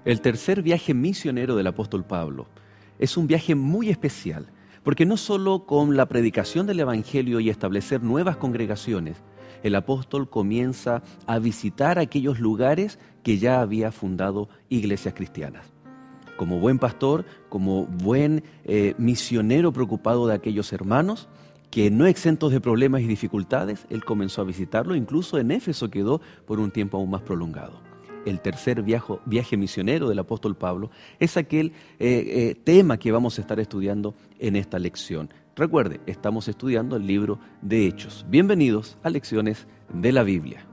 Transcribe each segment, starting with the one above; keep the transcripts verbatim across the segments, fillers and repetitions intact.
El tercer viaje misionero del apóstol Pablo es un viaje muy especial, porque no solo con la predicación del Evangelio y establecer nuevas congregaciones, el apóstol comienza a visitar aquellos lugares que ya había fundado iglesias cristianas. Como buen pastor, como buen eh, misionero preocupado de aquellos hermanos, que no exentos de problemas y dificultades, él comenzó a visitarlo, incluso en Éfeso quedó por un tiempo aún más prolongado. El tercer viaje, viaje misionero del apóstol Pablo es aquel eh, eh, tema que vamos a estar estudiando en esta lección. Recuerde, estamos estudiando el libro de Hechos. Bienvenidos a Lecciones de la Biblia.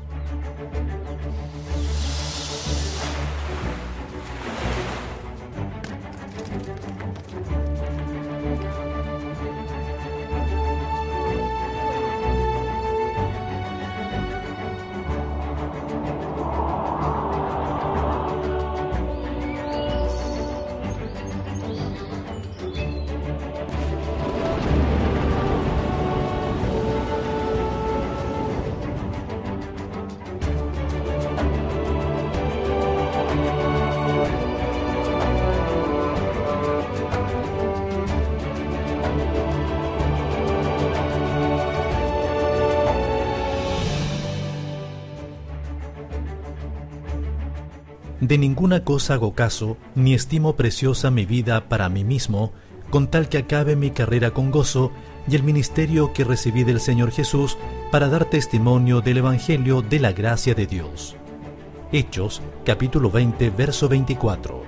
De ninguna cosa hago caso, ni estimo preciosa mi vida para mí mismo, con tal que acabe mi carrera con gozo y el ministerio que recibí del Señor Jesús para dar testimonio del Evangelio de la gracia de Dios. Hechos, capítulo veinte, verso veinticuatro.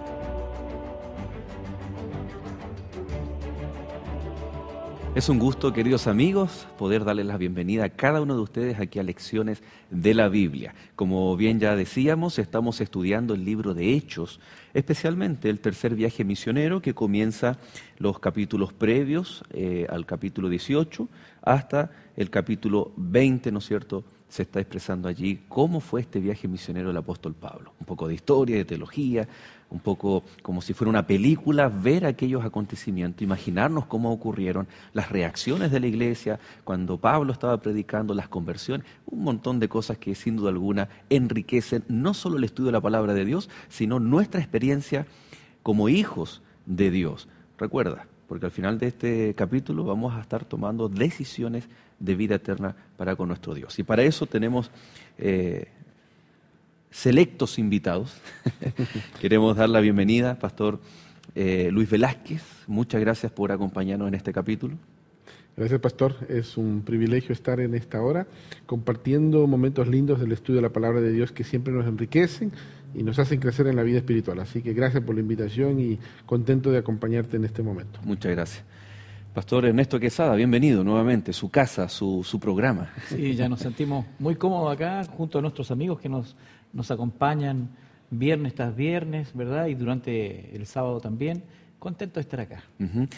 Es un gusto, queridos amigos, poder darles la bienvenida a cada uno de ustedes aquí a Lecciones de la Biblia. Como bien ya decíamos, estamos estudiando el libro de Hechos, especialmente el tercer viaje misionero que comienza los capítulos previos eh, al capítulo dieciocho hasta el capítulo veinte, ¿no es cierto?, se está expresando allí cómo fue este viaje misionero del apóstol Pablo. Un poco de historia, de teología, un poco como si fuera una película, ver aquellos acontecimientos, imaginarnos cómo ocurrieron, las reacciones de la iglesia, cuando Pablo estaba predicando, las conversiones, un montón de cosas que sin duda alguna enriquecen no solo el estudio de la palabra de Dios, sino nuestra experiencia como hijos de Dios. Recuerda, porque al final de este capítulo vamos a estar tomando decisiones de vida eterna para con nuestro Dios. Y para eso tenemos eh, selectos invitados. Queremos dar la bienvenida, Pastor eh, Luis Velázquez. Muchas gracias por acompañarnos en este capítulo. Gracias, Pastor. Es un privilegio estar en esta hora compartiendo momentos lindos del estudio de la Palabra de Dios que siempre nos enriquecen y nos hacen crecer en la vida espiritual. Así que gracias por la invitación y contento de acompañarte en este momento. Muchas gracias. Pastor Ernesto Quesada, bienvenido nuevamente, su casa, su, su programa. Sí, ya nos sentimos muy cómodos acá, junto a nuestros amigos que nos, nos acompañan viernes tras viernes, ¿verdad? Y durante el sábado también. Contento de estar acá. Uh-huh.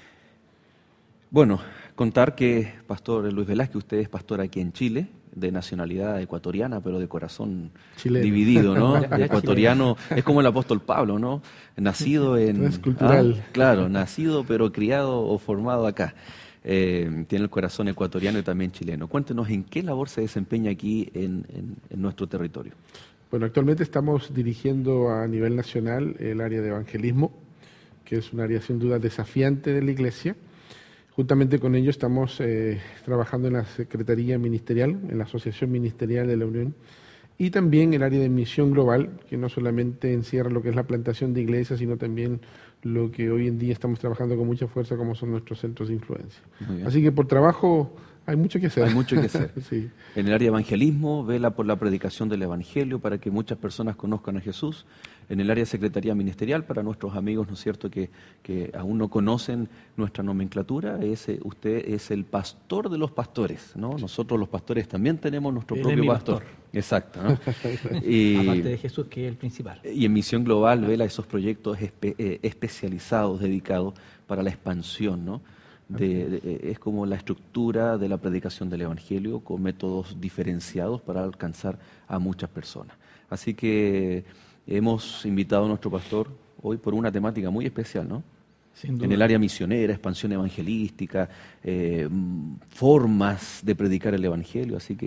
Bueno, contar que, Pastor Luis Velázquez, usted es pastor aquí en Chile, de nacionalidad ecuatoriana, pero de corazón chileno, dividido, ¿no? El ecuatoriano es como el apóstol Pablo, ¿no? Nacido en... Es cultural. Ah, claro, nacido pero criado o formado acá. Eh, tiene el corazón ecuatoriano y también chileno. Cuéntenos en qué labor se desempeña aquí en, en, en nuestro territorio. Bueno, actualmente estamos dirigiendo a nivel nacional el área de evangelismo, que es un área sin duda desafiante de la Iglesia. Juntamente con ello estamos eh, trabajando en la Secretaría Ministerial, en la Asociación Ministerial de la Unión, y también el área de misión global, que no solamente encierra lo que es la plantación de iglesias, sino también lo que hoy en día estamos trabajando con mucha fuerza, como son nuestros centros de influencia. Así que por trabajo hay mucho que hacer. Hay mucho que hacer. Sí. En el área de evangelismo, vela por la predicación del Evangelio para que muchas personas conozcan a Jesús. En el área de Secretaría Ministerial, para nuestros amigos, ¿no es cierto?, que, que aún no conocen nuestra nomenclatura, es, usted es el pastor de los pastores, ¿no? Nosotros los pastores también tenemos nuestro Él propio es mi pastor. pastor. Exacto, ¿no? Y, aparte de Jesús, que es el principal. Y en Misión Global, vela esos proyectos espe, eh, especializados, dedicados para la expansión, ¿no? De, de, es como la estructura de la predicación del Evangelio con métodos diferenciados para alcanzar a muchas personas. Así que hemos invitado a nuestro pastor hoy por una temática muy especial, ¿no? Sin duda. En el área misionera, expansión evangelística, eh, formas de predicar el Evangelio. Así que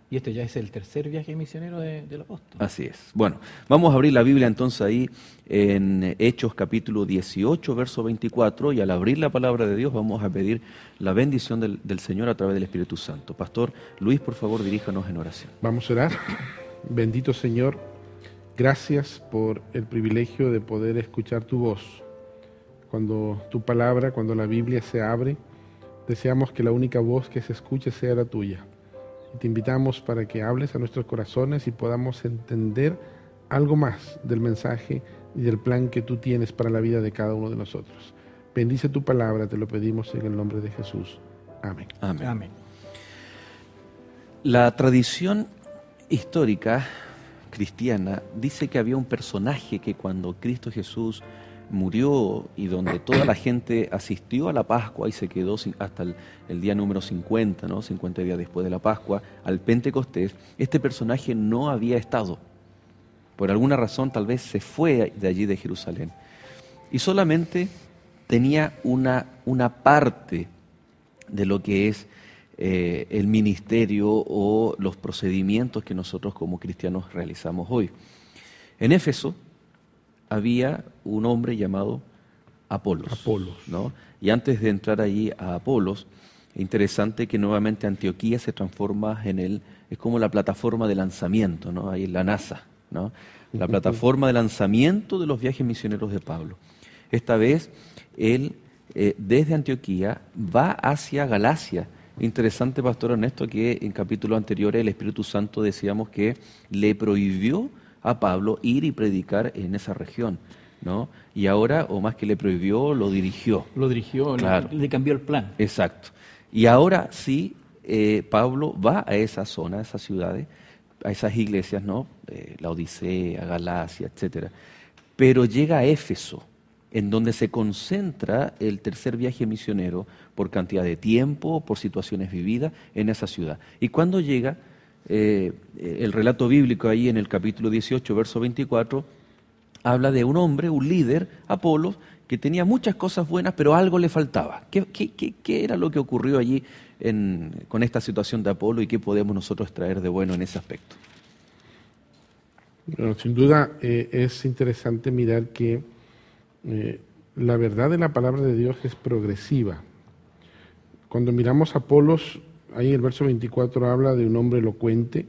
Y este ya es el tercer viaje misionero de, del apóstol. Así es. Bueno, vamos a abrir la Biblia entonces ahí en Hechos capítulo dieciocho, verso veinticuatro, y al abrir la palabra de Dios vamos a pedir la bendición del, del Señor a través del Espíritu Santo. Pastor Luis, por favor, diríjanos en oración. Vamos a orar. Bendito Señor, gracias por el privilegio de poder escuchar tu voz. Cuando tu palabra, cuando la Biblia se abre, deseamos que la única voz que se escuche sea la tuya. Y te invitamos para que hables a nuestros corazones y podamos entender algo más del mensaje y del plan que tú tienes para la vida de cada uno de nosotros. Bendice tu palabra, te lo pedimos en el nombre de Jesús. Amén. Amén. Amén. La tradición histórica cristiana dice que había un personaje que cuando Cristo Jesús murió y donde toda la gente asistió a la Pascua y se quedó hasta el, el día número cincuenta, ¿no? cincuenta días después de la Pascua, al Pentecostés, este personaje no había estado. Por alguna razón tal vez se fue de allí de Jerusalén. Y solamente tenía una, una parte de lo que es eh, el ministerio o los procedimientos que nosotros como cristianos realizamos hoy. En Éfeso había un hombre llamado Apolos. Apolos. ¿no? Y antes de entrar allí a Apolos, es interesante que nuevamente Antioquía se transforma en el, es como la plataforma de lanzamiento, ¿no? Ahí en la NASA, ¿no? La plataforma de lanzamiento de los viajes misioneros de Pablo. Esta vez él eh, desde Antioquía va hacia Galacia. Interesante, Pastor Ernesto, que en capítulos anteriores el Espíritu Santo decíamos que le prohibió a Pablo ir y predicar en esa región, ¿no? Y ahora, o más que le prohibió, lo dirigió. Lo dirigió, Claro. le, le cambió el plan. Exacto. Y ahora sí, eh, Pablo va a esa zona, a esas ciudades, a esas iglesias, ¿no? Eh, la Odisea, Galacia, etcétera. Pero llega a Éfeso, en donde se concentra el tercer viaje misionero por cantidad de tiempo, por situaciones vividas en esa ciudad. Y cuando llega, eh, el relato bíblico ahí en el capítulo dieciocho, verso veinticuatro, habla de un hombre, un líder, Apolos, que tenía muchas cosas buenas, pero algo le faltaba. ¿Qué, qué, qué, qué era lo que ocurrió allí en, con esta situación de Apolo y qué podemos nosotros traer de bueno en ese aspecto? Bueno, sin duda eh, es interesante mirar que eh, la verdad de la palabra de Dios es progresiva. Cuando miramos a Apolos, ahí en el verso veinticuatro habla de un hombre elocuente,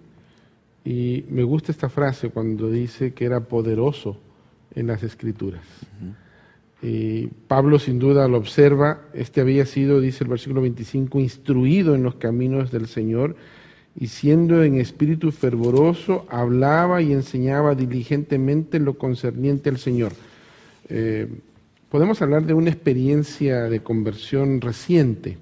y me gusta esta frase cuando dice que era poderoso en las Escrituras. Uh-huh. Y Pablo sin duda lo observa. Este había sido, dice el versículo veinticinco, instruido en los caminos del Señor, y siendo en espíritu fervoroso, hablaba y enseñaba diligentemente lo concerniente al Señor. Eh, podemos hablar de una experiencia de conversión reciente,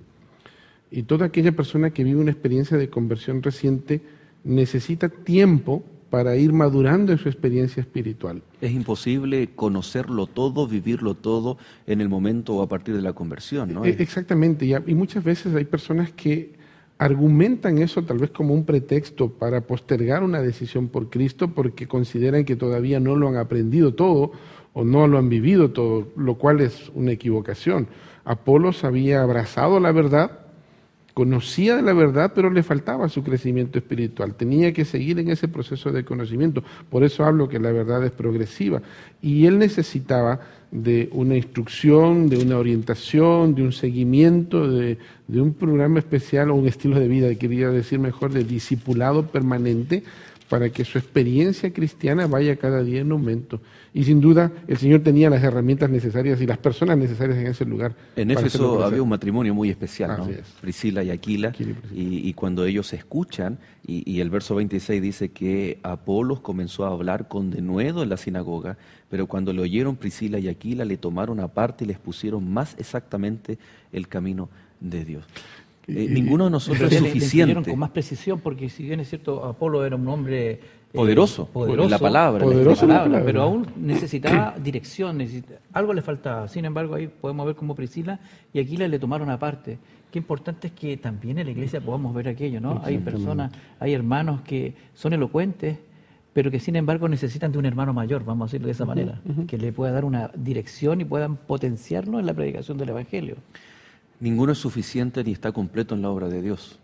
y toda aquella persona que vive una experiencia de conversión reciente necesita tiempo para ir madurando en su experiencia espiritual. Es imposible conocerlo todo, vivirlo todo en el momento o a partir de la conversión, ¿no? Exactamente, y muchas veces hay personas que argumentan eso tal vez como un pretexto para postergar una decisión por Cristo porque consideran que todavía no lo han aprendido todo o no lo han vivido todo, lo cual es una equivocación. Apolos había abrazado la verdad, conocía de la verdad, pero le faltaba su crecimiento espiritual. Tenía que seguir en ese proceso de conocimiento. Por eso hablo que la verdad es progresiva. Y él necesitaba de una instrucción, de una orientación, de un seguimiento, de, de un programa especial o un estilo de vida, quería decir mejor, de discipulado permanente, para que su experiencia cristiana vaya cada día en aumento. Y sin duda el Señor tenía las herramientas necesarias y las personas necesarias en ese lugar. En Éfeso había un matrimonio muy especial, Así ¿no? es. Priscila y Aquila, Aquila y Priscila. y, y cuando ellos se escuchan, y, y el verso veintiséis dice que Apolos comenzó a hablar con denuedo en la sinagoga, pero cuando le oyeron Priscila y Aquila le tomaron aparte y les pusieron más exactamente el camino de Dios. Eh, Y- ninguno de nosotros es Le- le suficiente. enseñaron con más precisión, porque si bien es cierto, Apolo era un hombre eh, Poderoso, poderoso, la palabra, la Poderoso la la palabra, palabra. pero aún necesitaba dirección, necesita- algo le faltaba. Sin embargo, ahí podemos ver cómo Priscila y Aquila le tomaron aparte. Qué importante es que también en la iglesia podamos ver aquello, ¿no? Hay personas, hay hermanos que son elocuentes, pero que sin embargo necesitan de un hermano mayor, vamos a decirlo de esa manera, que le pueda dar una dirección y puedan potenciarlo en la predicación del Evangelio. Ninguno es suficiente ni está completo en la obra de Dios.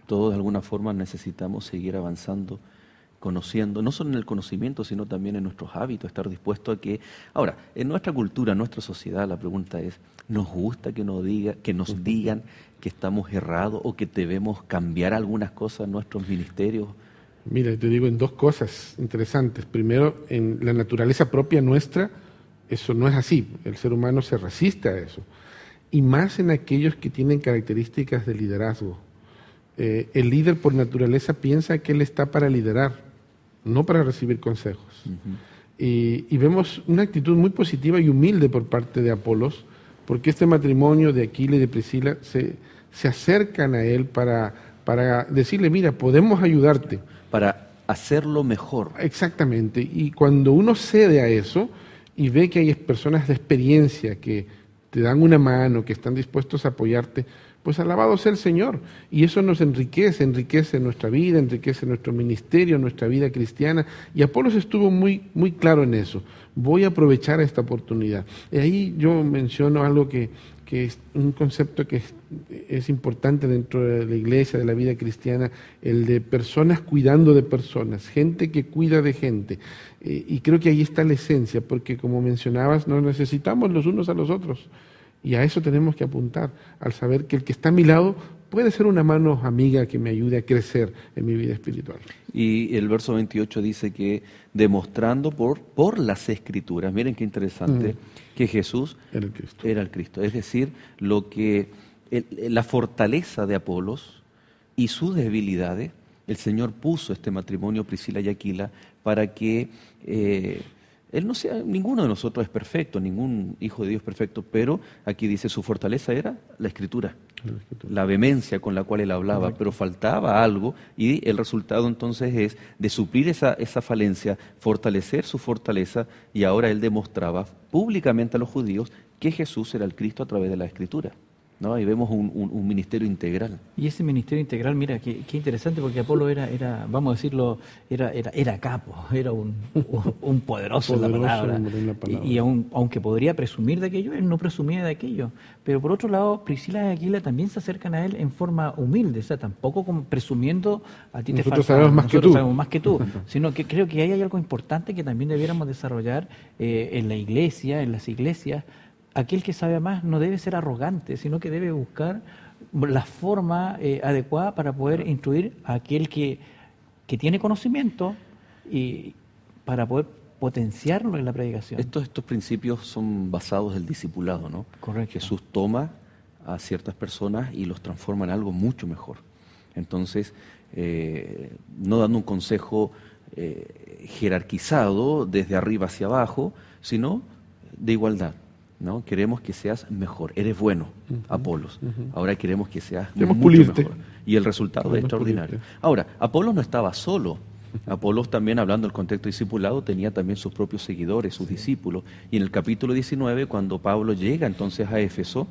Todos de alguna forma necesitamos seguir avanzando, conociendo, no solo en el conocimiento, sino también en nuestros hábitos, estar dispuesto a que... Ahora, en nuestra cultura, en nuestra sociedad, la pregunta es, ¿nos gusta que nos, diga, que nos digan que estamos errados o que debemos cambiar algunas cosas en nuestros ministerios? Mira, te digo en dos cosas interesantes. Primero, en la naturaleza propia nuestra, eso no es así. El ser humano se resiste a eso. Y más en aquellos que tienen características de liderazgo. Eh, el líder por naturaleza piensa que él está para liderar, no para recibir consejos. Uh-huh. y, y vemos una actitud muy positiva y humilde por parte de Apolos, porque este matrimonio de Aquila y de Priscila se, se acercan a él para, para decirle, mira, podemos ayudarte. Para hacerlo mejor. Exactamente. Y cuando uno cede a eso y ve que hay personas de experiencia que te dan una mano, que están dispuestos a apoyarte, pues alabado sea el Señor. Y eso nos enriquece, enriquece nuestra vida, enriquece nuestro ministerio, nuestra vida cristiana. Y Apolos estuvo muy, muy claro en eso. Voy a aprovechar esta oportunidad. Y ahí yo menciono algo que, que es un concepto que es, es importante dentro de la iglesia, de la vida cristiana, el de personas cuidando de personas, gente que cuida de gente. Eh, y creo que ahí está la esencia, porque como mencionabas, nos necesitamos los unos a los otros. Y a eso tenemos que apuntar, al saber que el que está a mi lado puede ser una mano amiga que me ayude a crecer en mi vida espiritual. Y el verso veintiocho dice que demostrando por, por las Escrituras, miren qué interesante, mm. que Jesús era el Cristo. Era el Cristo. Es decir, lo que el, la fortaleza de Apolos y sus debilidades, el Señor puso este matrimonio Priscila y Aquila para que... Eh, Él no sea, ninguno de nosotros es perfecto, ningún hijo de Dios es perfecto, pero aquí dice su fortaleza era la escritura, la, escritura. la vehemencia con la cual él hablaba, Correcto. Pero faltaba algo y el resultado entonces es de suplir esa, esa falencia, fortalecer su fortaleza, y ahora él demostraba públicamente a los judíos que Jesús era el Cristo a través de la escritura. ¿No? Ahí vemos un, un, un ministerio integral. Y ese ministerio integral, mira, qué, qué interesante, porque Apolo era, era, vamos a decirlo, era, era, era capo, era un, un poderoso, poderoso en la palabra. En la palabra. Y, y aun, aunque podría presumir de aquello, él no presumía de aquello. Pero por otro lado, Priscila y Aquila también se acercan a él en forma humilde, o sea, tampoco como presumiendo a ti te falta, nosotros sabemos más nosotros que tú, sabemos más que tú, sino que creo que ahí hay algo importante que también debiéramos desarrollar eh, en la iglesia, en las iglesias. Aquel que sabe más no debe ser arrogante, sino que debe buscar la forma eh, adecuada para poder instruir a aquel que, que tiene conocimiento y para poder potenciarlo en la predicación. Estos, estos principios son basados en el discipulado, ¿no? Correcto. Jesús toma a ciertas personas y los transforma en algo mucho mejor. Entonces, eh, no dando un consejo eh, jerarquizado desde arriba hacia abajo, sino de igualdad. ¿No? Queremos que seas mejor, eres bueno, uh-huh, Apolos. Uh-huh. Ahora queremos que seas queremos mucho pulirte. Mejor. Y el resultado queremos es extraordinario. Pulirte. Ahora, Apolos no estaba solo. Apolos también, hablando del contexto discipulado, tenía también sus propios seguidores, sus sí. discípulos. Y en el capítulo diecinueve, cuando Pablo llega entonces a Éfeso,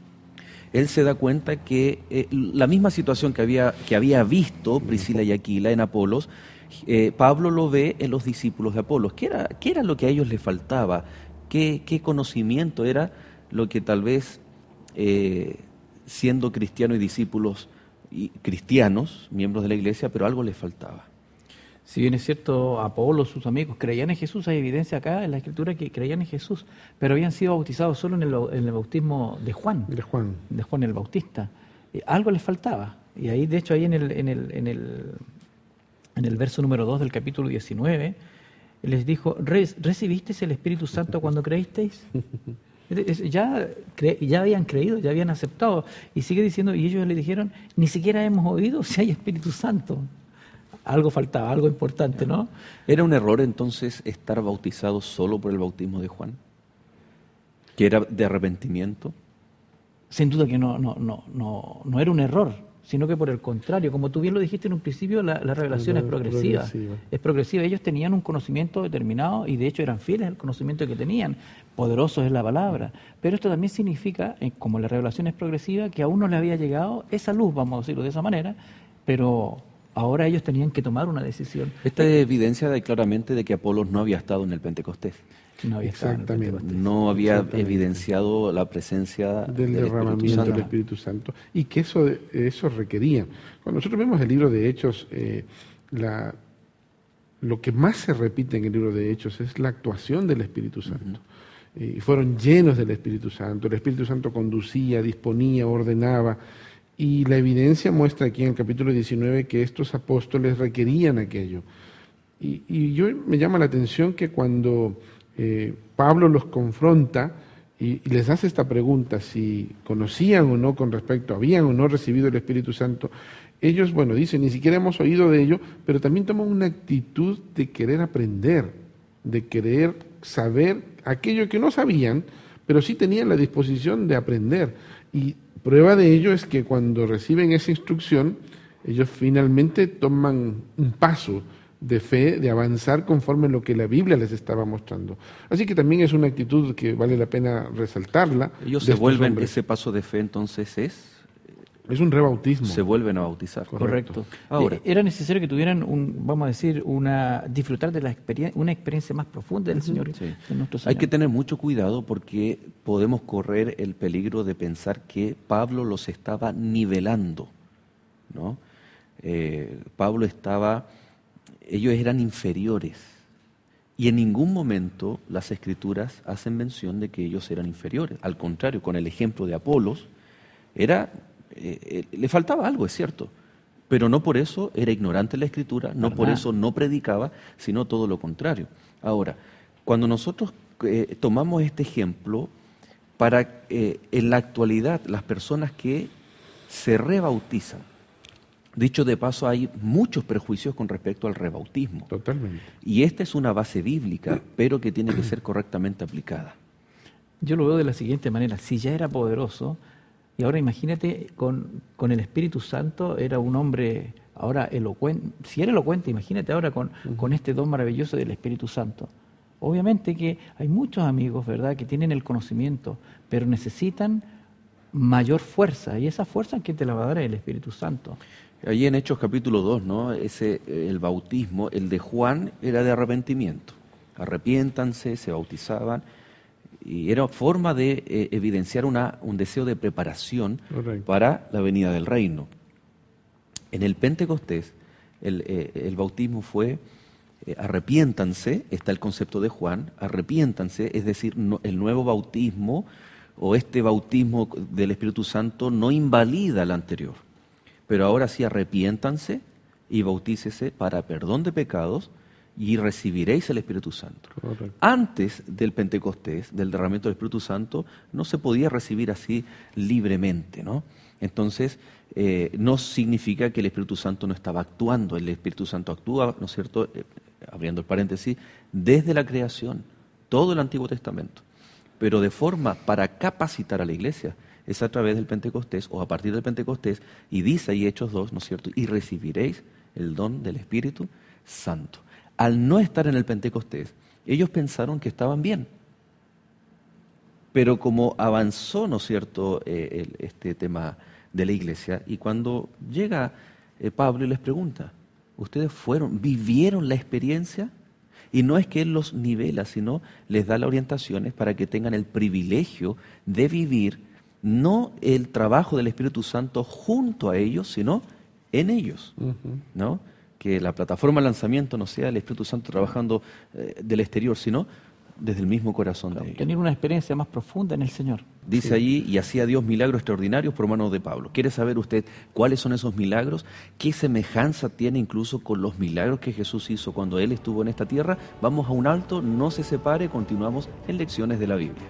él se da cuenta que eh, la misma situación que había, que había visto Priscila y Aquila en Apolos, eh, Pablo lo ve en los discípulos de Apolos. ¿Qué era, qué era lo que a ellos les faltaba? ¿Qué, qué conocimiento era lo que tal vez, eh, siendo cristianos y discípulos y cristianos, miembros de la iglesia, pero algo les faltaba? Si bien es cierto, Apolo, sus amigos, creían en Jesús, hay evidencia acá en la Escritura que creían en Jesús, pero habían sido bautizados solo en el, en el bautismo de Juan, de Juan, de Juan el Bautista. Eh, algo les faltaba. Y ahí, de hecho, ahí en el, en el, en el, en el verso número dos del capítulo diecinueve, les dijo, ¿recibisteis el Espíritu Santo cuando creísteis? Ya, cre, ya habían creído, ya habían aceptado. Y sigue diciendo, y ellos le dijeron, ni siquiera hemos oído si hay Espíritu Santo. Algo faltaba, algo importante, ¿no? ¿Era un error entonces estar bautizado solo por el bautismo de Juan? ¿Que era de arrepentimiento? Sin duda que no, no, no, no, no era un error, sino que por el contrario, como tú bien lo dijiste en un principio, la, la revelación es progresiva, progresiva. Es progresiva. Ellos tenían un conocimiento determinado y de hecho eran fieles al conocimiento que tenían. Poderosos es la palabra. Pero esto también significa, como la revelación es progresiva, que aún no le había llegado esa luz, vamos a decirlo de esa manera, pero ahora ellos tenían que tomar una decisión. Esta evidencia da claramente de que Apolos no había estado en el Pentecostés. No había estado en el Exactamente. Pentecostés. No había Exactamente. evidenciado la presencia del del Espíritu derramamiento Santo. del Espíritu Santo y que eso, eso requería. Cuando nosotros vemos el libro de Hechos, eh, la, lo que más se repite en el libro de Hechos es la actuación del Espíritu Santo. Uh-huh. Y fueron llenos del Espíritu Santo, el Espíritu Santo conducía, disponía, ordenaba, y la evidencia muestra aquí en el capítulo diecinueve que estos apóstoles requerían aquello. Y, y yo me llama la atención que cuando eh, Pablo los confronta y, y les hace esta pregunta, si conocían o no con respecto, habían o no recibido el Espíritu Santo, ellos, bueno, dicen, ni siquiera hemos oído de ello, pero también toman una actitud de querer aprender, de querer saber aquello que no sabían, pero sí tenían la disposición de aprender. Y prueba de ello es que cuando reciben esa instrucción, ellos finalmente toman un paso de fe, de avanzar conforme a lo que la Biblia les estaba mostrando. Así que también es una actitud que vale la pena resaltarla. Ellos se vuelven, ese paso de fe entonces es... Es un rebautismo. Se vuelven a bautizar. Correcto. Correcto. Ahora, era necesario que tuvieran, un, vamos a decir, una disfrutar de la experiencia, una experiencia más profunda del Señor, sí. de nuestro Señor. Hay que tener mucho cuidado porque podemos correr el peligro de pensar que Pablo los estaba nivelando, ¿no? Eh, Pablo estaba, ellos eran inferiores y en ningún momento las Escrituras hacen mención de que ellos eran inferiores. Al contrario, con el ejemplo de Apolos, era... Eh, eh, le faltaba algo, es cierto, pero no por eso era ignorante en la Escritura, no por eso no predicaba, sino todo lo contrario. Ahora, cuando nosotros eh, tomamos este ejemplo, para eh, en la actualidad las personas que se rebautizan, dicho de paso, hay muchos prejuicios con respecto al rebautismo. Totalmente. Y esta es una base bíblica, pero que tiene que ser correctamente aplicada. Yo lo veo de la siguiente manera: si ya era poderoso, y ahora imagínate, con, con el Espíritu Santo era un hombre ahora elocuente. Si era elocuente, imagínate ahora con, uh-huh. con este don maravilloso del Espíritu Santo. Obviamente que hay muchos amigos, ¿verdad?, que tienen el conocimiento, pero necesitan mayor fuerza, y esa fuerza que te la va a dar el Espíritu Santo. Allí en Hechos capítulo dos, ¿no? Ese, el bautismo, el de Juan era de arrepentimiento. Arrepiéntanse, se bautizaban. Y era forma de eh, evidenciar una, un deseo de preparación Correcto. Para la venida del reino. En el Pentecostés, el, eh, el bautismo fue eh, arrepiéntanse, está el concepto de Juan, arrepiéntanse, es decir, no, el nuevo bautismo o este bautismo del Espíritu Santo no invalida el anterior. Pero ahora sí arrepiéntanse y bautícese para perdón de pecados, y recibiréis el Espíritu Santo. Correcto. Antes del Pentecostés, del derramamiento del Espíritu Santo, no se podía recibir así libremente, ¿no? Entonces, eh, no significa que el Espíritu Santo no estaba actuando. El Espíritu Santo actúa, ¿no es cierto?, eh, abriendo el paréntesis, desde la creación, todo el Antiguo Testamento. Pero de forma para capacitar a la iglesia, es a través del Pentecostés o a partir del Pentecostés, y dice ahí Hechos dos, ¿no es cierto?, y recibiréis el don del Espíritu Santo. Al no estar en el Pentecostés, ellos pensaron que estaban bien. Pero como avanzó, ¿no es cierto?, eh, el, este tema de la iglesia, y cuando llega eh, Pablo y les pregunta, ¿ustedes fueron, vivieron la experiencia? Y no es que él los nivela, sino les da las orientaciones para que tengan el privilegio de vivir no el trabajo del Espíritu Santo junto a ellos, sino en ellos, uh-huh. ¿no? Que la plataforma de lanzamiento no sea el Espíritu Santo trabajando eh, del exterior, sino desde el mismo corazón de ellos. Tener una experiencia más profunda en el Señor. Dice sí. allí, y hacía Dios milagros extraordinarios por mano de Pablo. ¿Quiere saber usted cuáles son esos milagros? ¿Qué semejanza tiene incluso con los milagros que Jesús hizo cuando Él estuvo en esta tierra? Vamos a un alto, no se separe, continuamos en Lecciones de la Biblia.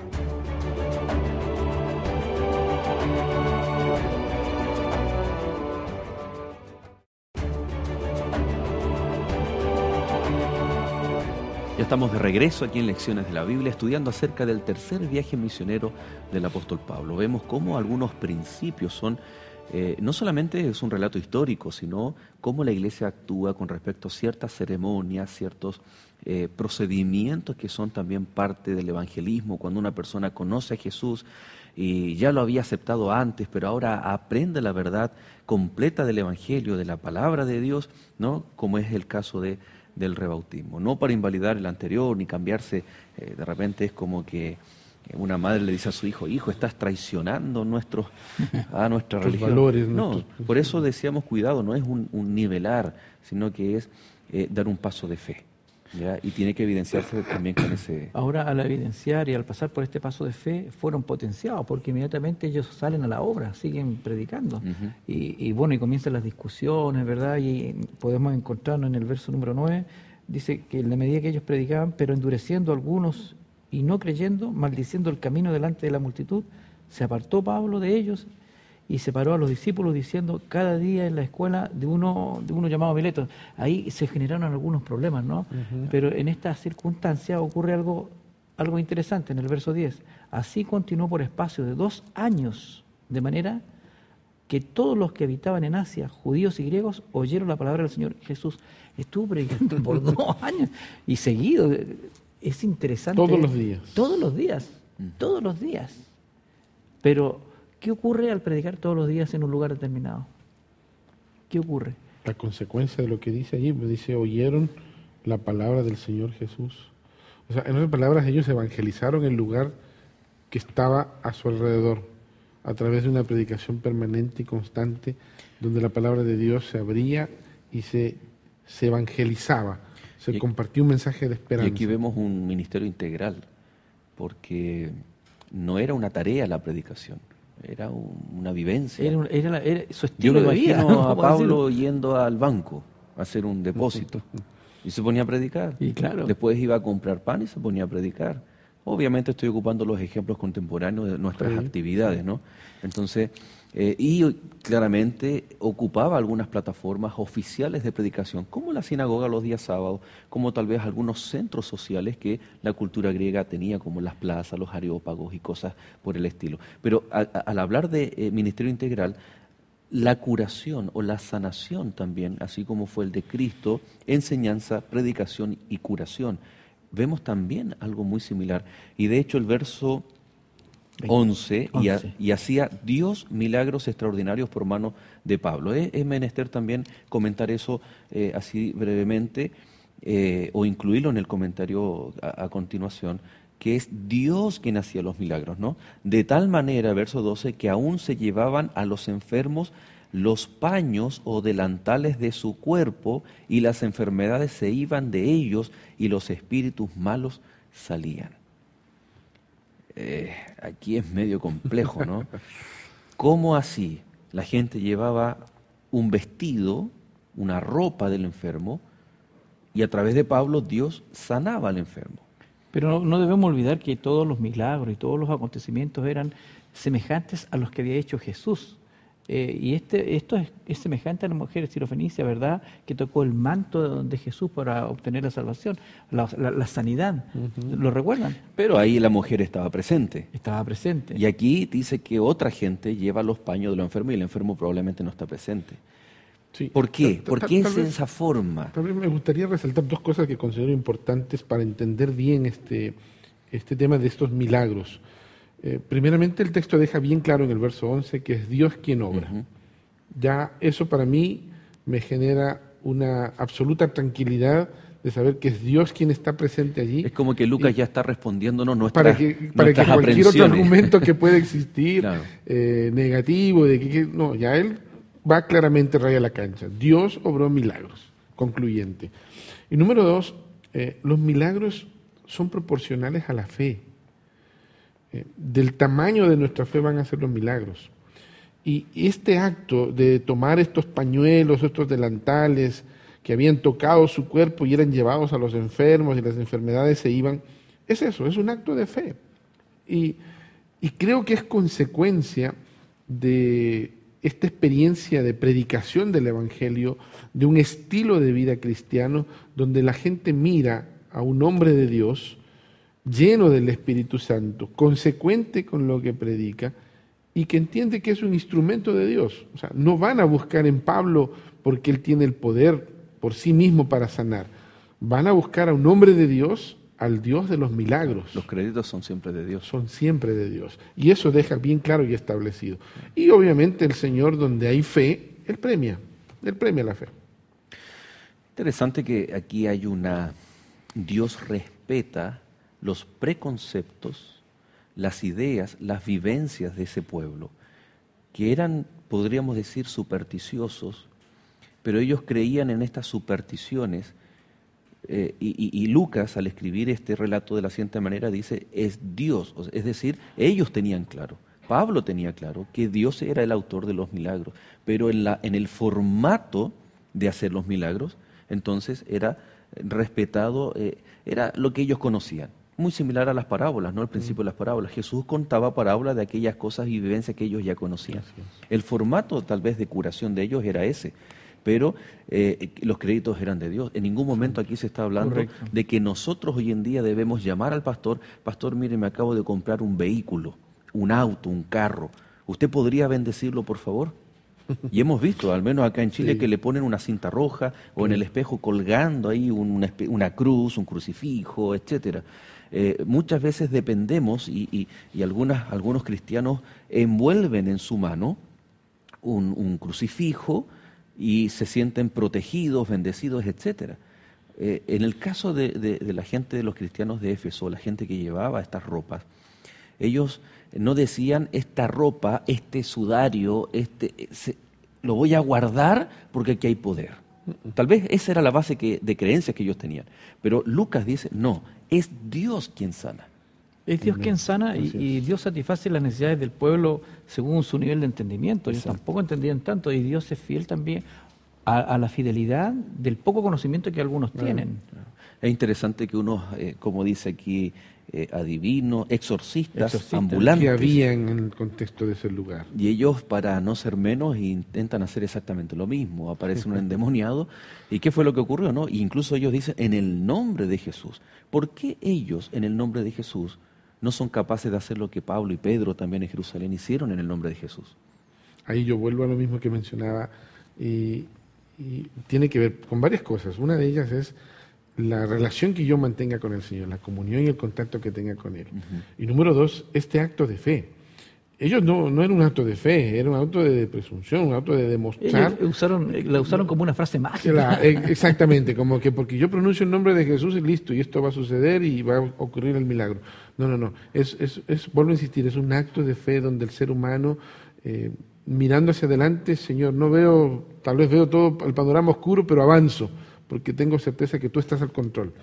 Ya estamos de regreso aquí en Lecciones de la Biblia, estudiando acerca del tercer viaje misionero del apóstol Pablo. Vemos cómo algunos principios son, eh, no solamente es un relato histórico, sino cómo la iglesia actúa con respecto a ciertas ceremonias, ciertos eh, procedimientos que son también parte del evangelismo. Cuando una persona conoce a Jesús, y ya lo había aceptado antes, pero ahora aprende la verdad completa del Evangelio, de la palabra de Dios, ¿no? Como es el caso de, del rebautismo. No para invalidar el anterior ni cambiarse, eh, de repente es como que una madre le dice a su hijo, hijo, estás traicionando nuestros, a nuestra religión. Valores, no, nuestros... por eso decíamos cuidado, no es un, un nivelar, sino que es eh, dar un paso de fe. ¿Ya? Y tiene que evidenciarse también con ese... Ahora, al evidenciar y al pasar por este paso de fe, fueron potenciados, porque inmediatamente ellos salen a la obra, siguen predicando. Uh-huh. y, y bueno, y comienzan las discusiones, ¿verdad? Y podemos encontrarnos en el verso número nueve, dice que en la medida que ellos predicaban, pero endureciendo algunos y no creyendo, maldiciendo el camino delante de la multitud, se apartó Pablo de ellos y separó a los discípulos diciendo, cada día en la escuela de uno de uno llamado Mileto. Ahí se generaron algunos problemas, ¿no? Uh-huh. Pero en esta circunstancia ocurre algo, algo interesante en el verso diez. Así continuó por espacio de dos años, de manera que todos los que habitaban en Asia, judíos y griegos, oyeron la palabra del Señor Jesús. Estuvo predicando por dos años y seguido. Es interesante. Todos los días. Todos los días, todos los días. Pero, ¿qué ocurre al predicar todos los días en un lugar determinado? ¿Qué ocurre? La consecuencia de lo que dice allí, dice, oyeron la palabra del Señor Jesús. O sea, en otras palabras, ellos evangelizaron el lugar que estaba a su alrededor, a través de una predicación permanente y constante, donde la palabra de Dios se abría y se, se evangelizaba. Se compartió un mensaje de esperanza. Y aquí vemos un ministerio integral, porque no era una tarea la predicación, era un, una vivencia. Era, era, la, era su estilo Yo me de vida. imagino a Pablo yendo al banco a hacer un depósito y se ponía a predicar. Y claro. Después iba a comprar pan y se ponía a predicar. Obviamente estoy ocupando los ejemplos contemporáneos de nuestras sí. actividades, ¿no? Entonces, eh, y claramente ocupaba algunas plataformas oficiales de predicación, como la sinagoga los días sábados, como tal vez algunos centros sociales que la cultura griega tenía, como las plazas, los areópagos y cosas por el estilo. Pero a, a, al hablar de eh, ministerio integral, la curación o la sanación también, así como fue el de Cristo, enseñanza, predicación y curación, vemos también algo muy similar. Y de hecho el verso once, y, a, y hacía Dios milagros extraordinarios por mano de Pablo. Es, es menester también comentar eso eh, así brevemente, eh, o incluirlo en el comentario a, a continuación, que es Dios quien hacía los milagros, ¿no? De tal manera, verso doce, que aún se llevaban a los enfermos los paños o delantales de su cuerpo, y las enfermedades se iban de ellos y los espíritus malos salían. Eh, aquí es medio complejo, ¿no? ¿Cómo así? La gente llevaba un vestido, una ropa del enfermo, y a través de Pablo Dios sanaba al enfermo. Pero no, no debemos olvidar que todos los milagros y todos los acontecimientos eran semejantes a los que había hecho Jesús. Eh, y este, esto es, es semejante a la mujer sirofenicia, ¿verdad?, que tocó el manto de Jesús para obtener la salvación, la, la, la sanidad. Uh-huh. ¿Lo recuerdan? Pero ahí la mujer estaba presente. Estaba presente. Y aquí dice que otra gente lleva los paños de los enfermos y el enfermo probablemente no está presente. Sí. ¿Por qué? Tal, ¿Por tal, qué es tal de vez, esa forma? Tal vez me gustaría resaltar dos cosas que considero importantes para entender bien este, este tema de estos milagros. Eh, primeramente, el texto deja bien claro en el verso once que es Dios quien obra. Uh-huh. Ya eso para mí me genera una absoluta tranquilidad de saber que es Dios quien está presente allí. Es como que Lucas y, ya está respondiéndonos nuestras para que, para que cualquier otro argumento que pueda existir, claro. eh, negativo, de que, que no, ya él va claramente raya a la cancha. Dios obró milagros, concluyente. Y número dos, eh, los milagros son proporcionales a la fe. Eh, del tamaño de nuestra fe van a ser los milagros. Y este acto de tomar estos pañuelos, estos delantales que habían tocado su cuerpo y eran llevados a los enfermos y las enfermedades se iban, es eso, es un acto de fe. Y, y creo que es consecuencia de esta experiencia de predicación del Evangelio, de un estilo de vida cristiano donde la gente mira a un hombre de Dios lleno del Espíritu Santo, consecuente con lo que predica y que entiende que es un instrumento de Dios. O sea, no van a buscar en Pablo porque él tiene el poder por sí mismo para sanar. Van a buscar a un hombre de Dios al Dios de los milagros. Los créditos son siempre de Dios. Son siempre de Dios. Y eso deja bien claro y establecido. Y obviamente el Señor, donde hay fe, Él premia. Él premia la fe. Interesante que aquí hay una... Dios respeta los preconceptos, las ideas, las vivencias de ese pueblo, que eran, podríamos decir, supersticiosos, pero ellos creían en estas supersticiones. Eh, y, y, y Lucas, al escribir este relato de la siguiente manera, dice, es Dios, es decir, ellos tenían claro, Pablo tenía claro que Dios era el autor de los milagros, pero en, la, en el formato de hacer los milagros, entonces era respetado, eh, era lo que ellos conocían, muy similar a las parábolas, ¿no? Al principio de las parábolas, Jesús contaba parábolas de aquellas cosas y vivencias que ellos ya conocían. El formato tal vez de curación de ellos era ese, pero eh, los créditos eran de Dios. En ningún momento aquí se está hablando Correcto. de que nosotros hoy en día debemos llamar al pastor, pastor, mire, me acabo de comprar un vehículo, un auto, un carro, ¿usted podría bendecirlo, por favor? Y hemos visto, al menos acá en Chile, sí. que le ponen una cinta roja o en el espejo colgando ahí una, una cruz, un crucifijo, etcétera. Eh, muchas veces dependemos y, y, y algunas, algunos cristianos envuelven en su mano un, un crucifijo y se sienten protegidos, bendecidos, etcétera. Eh, en el caso de, de, de la gente de los cristianos de Éfeso, la gente que llevaba estas ropas, ellos no decían esta ropa, este sudario, este, se, lo voy a guardar porque aquí hay poder. Tal vez esa era la base que, de creencias que ellos tenían. Pero Lucas dice, no, es Dios quien sana. Es Dios quien sana y, y Dios satisface las necesidades del pueblo según su nivel de entendimiento. Ellos Exacto. tampoco entendían tanto y Dios es fiel también a, a la fidelidad del poco conocimiento que algunos tienen. Claro. Es interesante que unos, eh, como dice aquí, eh, adivinos, exorcistas, exorcistas, ambulantes. Que había en el contexto de ese lugar. Y ellos, para no ser menos, intentan hacer exactamente lo mismo. Aparece un endemoniado. ¿Y qué fue lo que ocurrió? ¿No? E incluso ellos dicen, en el nombre de Jesús. ¿Por qué ellos, en el nombre de Jesús, no son capaces de hacer lo que Pablo y Pedro también en Jerusalén hicieron en el nombre de Jesús? Ahí yo vuelvo a lo mismo que mencionaba. Y, y tiene que ver con varias cosas. Una de ellas es la relación que yo mantenga con el Señor, la comunión y el contacto que tenga con Él. Uh-huh. Y número dos, este acto de fe. Ellos no, no era un acto de fe, era un acto de presunción, un acto de demostrar. Ellos usaron, la usaron como una frase mágica. La, exactamente, como que porque yo pronuncio el nombre de Jesús y listo, y esto va a suceder y va a ocurrir el milagro. No, no, no. Es, es, es, vuelvo a insistir, es un acto de fe donde el ser humano, eh, mirando hacia adelante, Señor, no veo, tal vez veo todo el panorama oscuro, pero avanzo, porque tengo certeza que tú estás al control.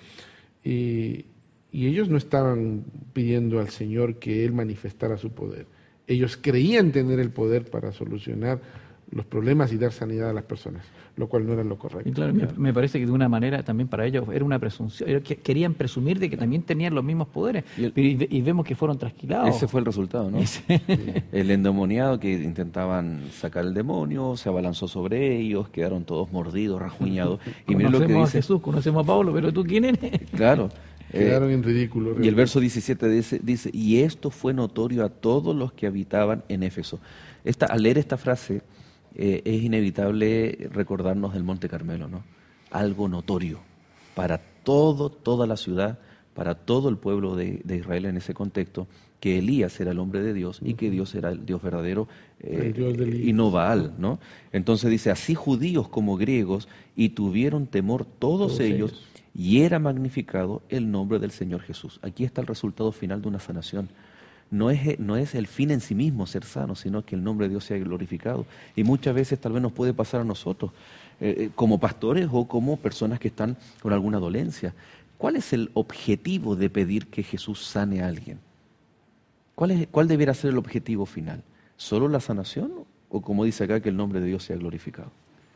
Y, y ellos no estaban pidiendo al Señor que Él manifestara su poder. Ellos creían tener el poder para solucionar los problemas y dar sanidad a las personas, lo cual no era lo correcto. Y claro, me, me parece que de una manera también para ellos era una presunción, que querían presumir de que también tenían los mismos poderes, y, el, y, y vemos que fueron trasquilados. Ese fue el resultado, ¿no? Sí. El endemoniado que intentaban sacar el demonio, se abalanzó sobre ellos, quedaron todos mordidos, rasguñados. Y miren lo que dice. A Jesús, conocemos a Pablo, pero ¿tú quién eres? Claro. Quedaron eh, en ridículo. Realmente. Y el verso diecisiete dice, dice, y esto fue notorio a todos los que habitaban en Éfeso. Esta, al leer esta frase, eh, es inevitable recordarnos del Monte Carmelo, ¿no? Algo notorio para todo, toda la ciudad, para todo el pueblo de, de Israel en ese contexto, que Elías era el hombre de Dios y que Dios era el Dios verdadero eh, Dios y no Baal, ¿no? Entonces dice, así judíos como griegos, y tuvieron temor todos, todos ellos, ellos, y era magnificado el nombre del Señor Jesús. Aquí está el resultado final de una sanación. No es, no es el fin en sí mismo ser sano, sino que el nombre de Dios sea glorificado. Y muchas veces tal vez nos puede pasar a nosotros, eh, como pastores o como personas que están con alguna dolencia. ¿Cuál es el objetivo de pedir que Jesús sane a alguien? ¿Cuál, es, ¿Cuál debería ser el objetivo final? ¿Solo la sanación o, como dice acá, que el nombre de Dios sea glorificado?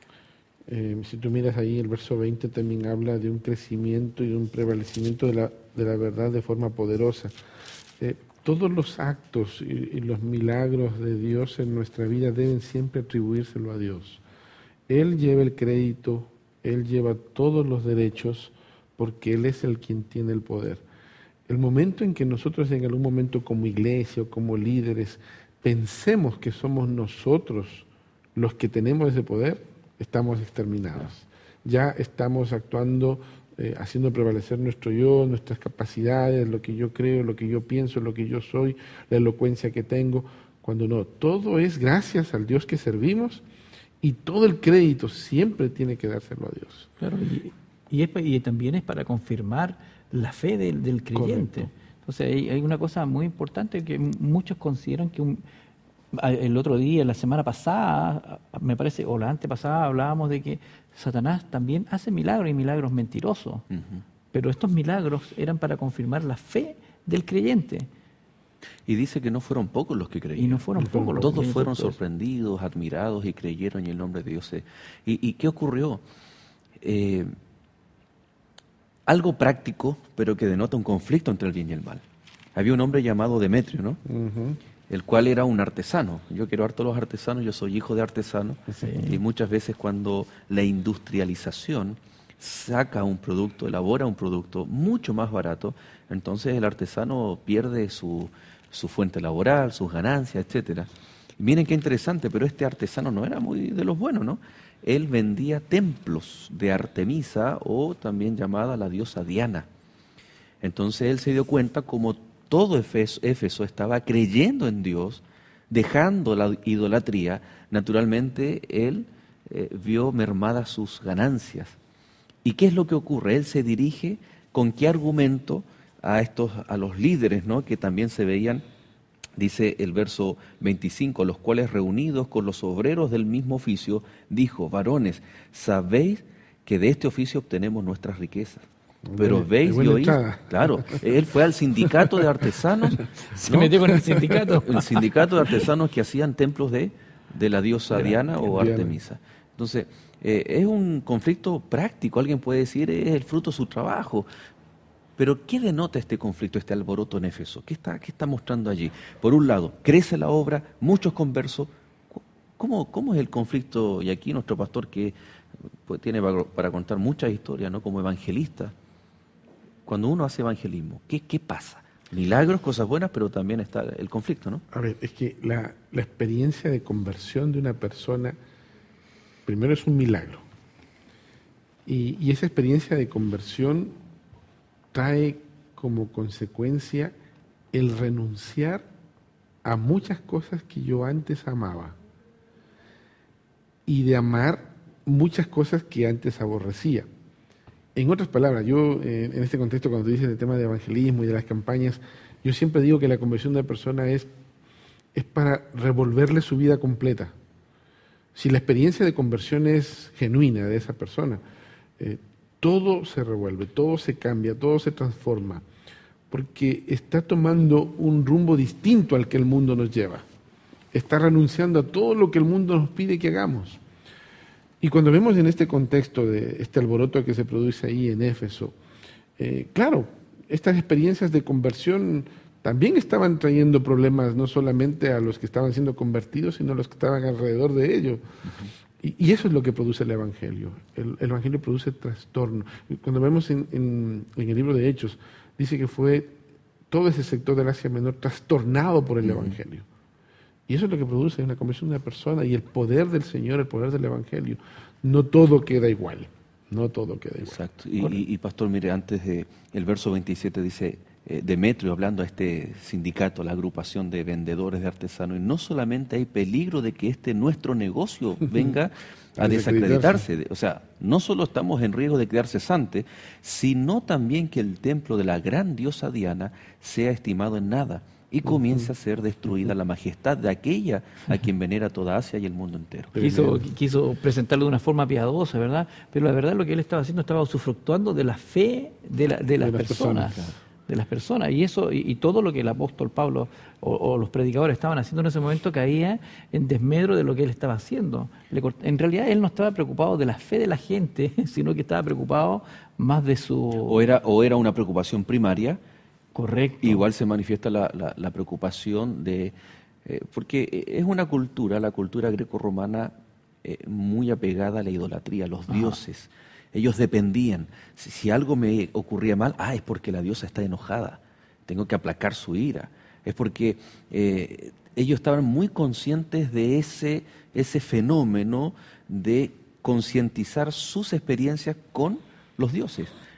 Eh, si tú miras ahí, el verso veinte también habla de un crecimiento y de un prevalecimiento de la, de la verdad de forma poderosa. Eh, todos los actos y, y los milagros de Dios en nuestra vida deben siempre atribuírselo a Dios. Él lleva el crédito, Él lleva todos los derechos, porque Él es el quien tiene el poder. El momento en que nosotros en algún momento como iglesia o como líderes pensemos que somos nosotros los que tenemos ese poder, estamos exterminados. Ya estamos actuando eh, haciendo prevalecer nuestro yo, nuestras capacidades, lo que yo creo, lo que yo pienso, lo que yo soy, la elocuencia que tengo, cuando no, todo es gracias al Dios que servimos y todo el crédito siempre tiene que dárselo a Dios. Claro, y, y, es, y también es para confirmar la fe del, del creyente. Correcto. Entonces hay, hay una cosa muy importante que muchos consideran que un, el otro día, la semana pasada, me parece, o la antepasada, hablábamos de que Satanás también hace milagros y milagros mentirosos. Uh-huh. Pero estos milagros eran para confirmar la fe del creyente. Y dice que no fueron pocos los que creyeron. Y no fueron pocos los Todos que fueron creyeron. sorprendidos, admirados y creyeron en el nombre de Dios. ¿Y, y qué ocurrió? Eh, algo práctico, pero que denota un conflicto entre el bien y el mal. Había un hombre llamado Demetrio, ¿no? Uh-huh. El cual era un artesano. Yo quiero harto los artesanos, yo soy hijo de artesano. Sí. Y muchas veces cuando la industrialización saca un producto, elabora un producto mucho más barato, entonces el artesano pierde su, su fuente laboral, sus ganancias, etcétera. Y miren qué interesante, pero este artesano no era muy de los buenos, ¿no? Él vendía templos de Artemisa, o también llamada la diosa Diana. Entonces él se dio cuenta como todo Éfeso, Éfeso estaba creyendo en Dios, dejando la idolatría. Naturalmente él eh, vio mermadas sus ganancias. ¿Y qué es lo que ocurre? Él se dirige con qué argumento a estos, a los líderes, ¿no? Que también se veían, dice el verso veinticinco, los cuales reunidos con los obreros del mismo oficio, dijo: varones, sabéis que de este oficio obtenemos nuestras riquezas. Pero de, veis de y oís, entrada. Claro, él fue al sindicato de artesanos. Se ¿no? metió con el sindicato. El sindicato de artesanos que hacían templos de, de la diosa de Diana la, o Diana. Artemisa. Entonces, eh, es un conflicto práctico, alguien puede decir, es el fruto de su trabajo. Pero ¿qué denota este conflicto, este alboroto en Éfeso? ¿Qué está, qué está mostrando allí? Por un lado, crece la obra, muchos conversos. ¿Cómo, cómo es el conflicto? Y aquí nuestro pastor, que pues, tiene para, para contar muchas historias, ¿no? Como evangelista. Cuando uno hace evangelismo, ¿qué, qué pasa? Milagros, cosas buenas, pero también está el conflicto, ¿no? A ver, es que la, la experiencia de conversión de una persona, primero es un milagro. Y, y esa experiencia de conversión trae como consecuencia el renunciar a muchas cosas que yo antes amaba y de amar muchas cosas que antes aborrecía. En otras palabras, yo eh, en este contexto, cuando tú dices el tema de evangelismo y de las campañas, yo siempre digo que la conversión de una persona es, es para revolverle su vida completa. Si la experiencia de conversión es genuina de esa persona, eh, todo se revuelve, todo se cambia, todo se transforma, porque está tomando un rumbo distinto al que el mundo nos lleva. Está renunciando a todo lo que el mundo nos pide que hagamos. Y cuando vemos en este contexto de este alboroto que se produce ahí en Éfeso, eh, claro, estas experiencias de conversión también estaban trayendo problemas no solamente a los que estaban siendo convertidos, sino a los que estaban alrededor de ellos. Uh-huh. Y, y eso es lo que produce el Evangelio. El, el Evangelio produce trastorno. Cuando vemos en, en, en el libro de Hechos, dice que fue todo ese sector del Asia Menor trastornado por el uh-huh. Evangelio. Y eso es lo que produce una conversión de una persona y el poder del Señor, el poder del Evangelio. No todo queda igual, no todo queda igual. Exacto. Y, y, y pastor, mire, antes de el verso veintisiete dice, eh, Demetrio, hablando a este sindicato, la agrupación de vendedores de artesanos, y no solamente hay peligro de que este nuestro negocio venga a desacreditarse. O sea, no solo estamos en riesgo de quedar cesante, sino también que el templo de la gran diosa Diana sea estimado en nada y comienza a ser destruida la majestad de aquella a quien venera toda Asia y el mundo entero. Quiso, quiso presentarlo de una forma piadosa, ¿verdad? Pero la verdad lo que él estaba haciendo estaba usufructuando de la fe de, la, de las de personas. personas claro. De las personas. Y eso y, y todo lo que el apóstol Pablo o, o los predicadores estaban haciendo en ese momento caía en desmedro de lo que él estaba haciendo. Le, en realidad él no estaba preocupado de la fe de la gente, sino que estaba preocupado más de su... O era, o era una preocupación primaria. Correcto. Igual se manifiesta la, la, la preocupación de... Eh, porque es una cultura, la cultura grecorromana, eh, muy apegada a la idolatría, a los Ajá. dioses. Ellos dependían. Si, si algo me ocurría mal, ah, es porque la diosa está enojada. Tengo que aplacar su ira. Es porque eh, ellos estaban muy conscientes de ese, ese fenómeno de concientizar sus experiencias con los dioses.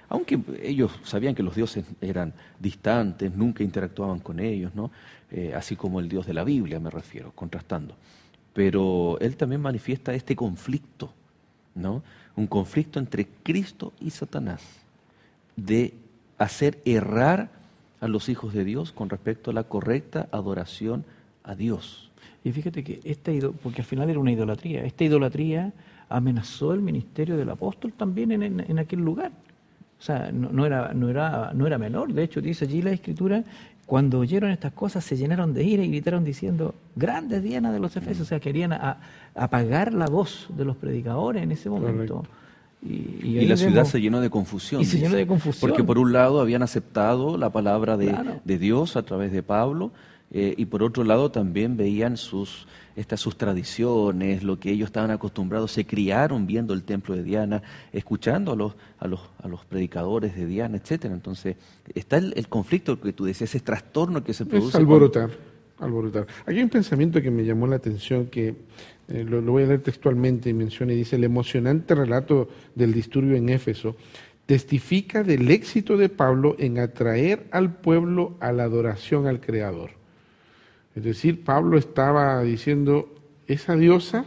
aunque ellos sabían que los dioses eran distantes, nunca interactuaban con ellos, ¿no? Eh, así como el Dios de la Biblia, me refiero, contrastando. Pero él también manifiesta este conflicto, ¿no? Un conflicto entre Cristo y Satanás, de hacer errar a los hijos de Dios con respecto a la correcta adoración a Dios. Y fíjate que esta ido- porque al final era una idolatría, esta idolatría amenazó el ministerio del apóstol también en, en, en aquel lugar. O sea, no, no, era, no, era, no era menor. De hecho, dice allí la Escritura, cuando oyeron estas cosas se llenaron de ira y gritaron diciendo, grande Diana de los Efesios. O sea, querían a- apagar la voz de los predicadores en ese momento. Correcto. Y, Y, ahí la ciudad vemos- se llenó de confusión. Y se llenó dice. de confusión. Porque por un lado habían aceptado la palabra de, Claro. de Dios a través de Pablo, eh, y por otro lado también veían sus, estas, sus tradiciones, lo que ellos estaban acostumbrados, se criaron viendo el templo de Diana, escuchando a los, a los, a los predicadores de Diana, etcétera. Entonces está el, el conflicto que tú decías, ese trastorno que se produce. Es alborotar, alborotar. Aquí hay un pensamiento que me llamó la atención, que eh, lo, lo voy a leer textualmente y menciona, y dice, el emocionante relato del disturbio en Éfeso testifica del éxito de Pablo en atraer al pueblo a la adoración al Creador. Es decir, Pablo estaba diciendo, esa diosa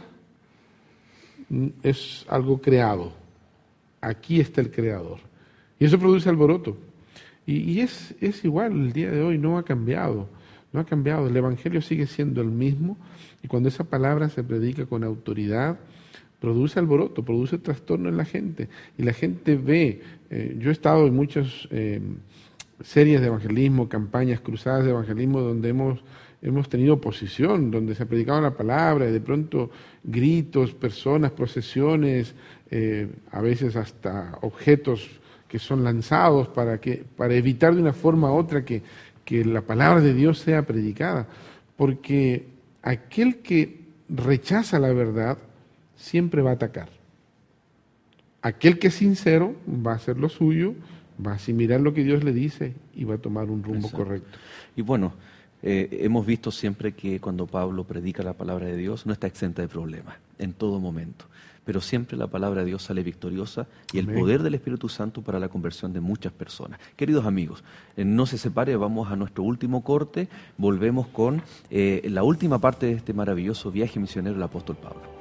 mm, es algo creado, aquí está el Creador. Y eso produce alboroto. Y, y es, es igual, el día de hoy no ha cambiado, no ha cambiado, el Evangelio sigue siendo el mismo, y cuando esa palabra se predica con autoridad, produce alboroto, produce trastorno en la gente, y la gente ve, eh, yo he estado en muchas eh, series de evangelismo, campañas cruzadas de evangelismo, donde hemos, hemos tenido oposición, donde se ha predicado la palabra, y de pronto gritos, personas, procesiones, eh, a veces hasta objetos que son lanzados para, que, para evitar de una forma u otra que, que la palabra de Dios sea predicada, porque aquel que rechaza la verdad siempre va a atacar. Aquel que es sincero va a hacer lo suyo, va a asimilar lo que Dios le dice y va a tomar un rumbo Exacto. correcto. Y bueno, eh, hemos visto siempre que cuando Pablo predica la palabra de Dios no está exenta de problemas, en todo momento. Pero siempre la palabra de Dios sale victoriosa y el Amén. poder del Espíritu Santo para la conversión de muchas personas. Queridos amigos, eh, no se separe, vamos a nuestro último corte, volvemos con eh, la última parte de este maravilloso viaje misionero del apóstol Pablo.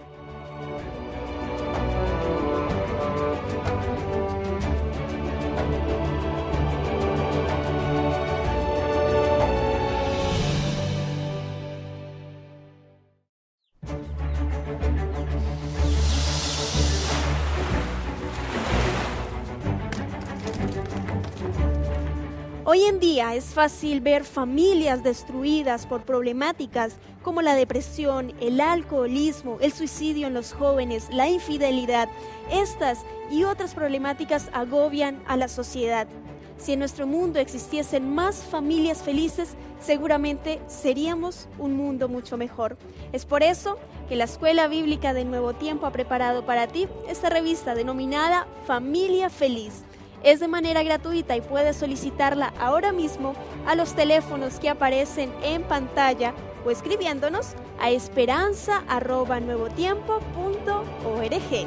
Hoy en día es fácil ver familias destruidas por problemáticas como la depresión, el alcoholismo, el suicidio en los jóvenes, la infidelidad. Estas y otras problemáticas agobian a la sociedad. Si en nuestro mundo existiesen más familias felices, seguramente seríamos un mundo mucho mejor. Es por eso que la Escuela Bíblica del Nuevo Tiempo ha preparado para ti esta revista denominada Familia Feliz. Es de manera gratuita y puedes solicitarla ahora mismo a los teléfonos que aparecen en pantalla o escribiéndonos a esperanza arroba nuevotiempo punto org.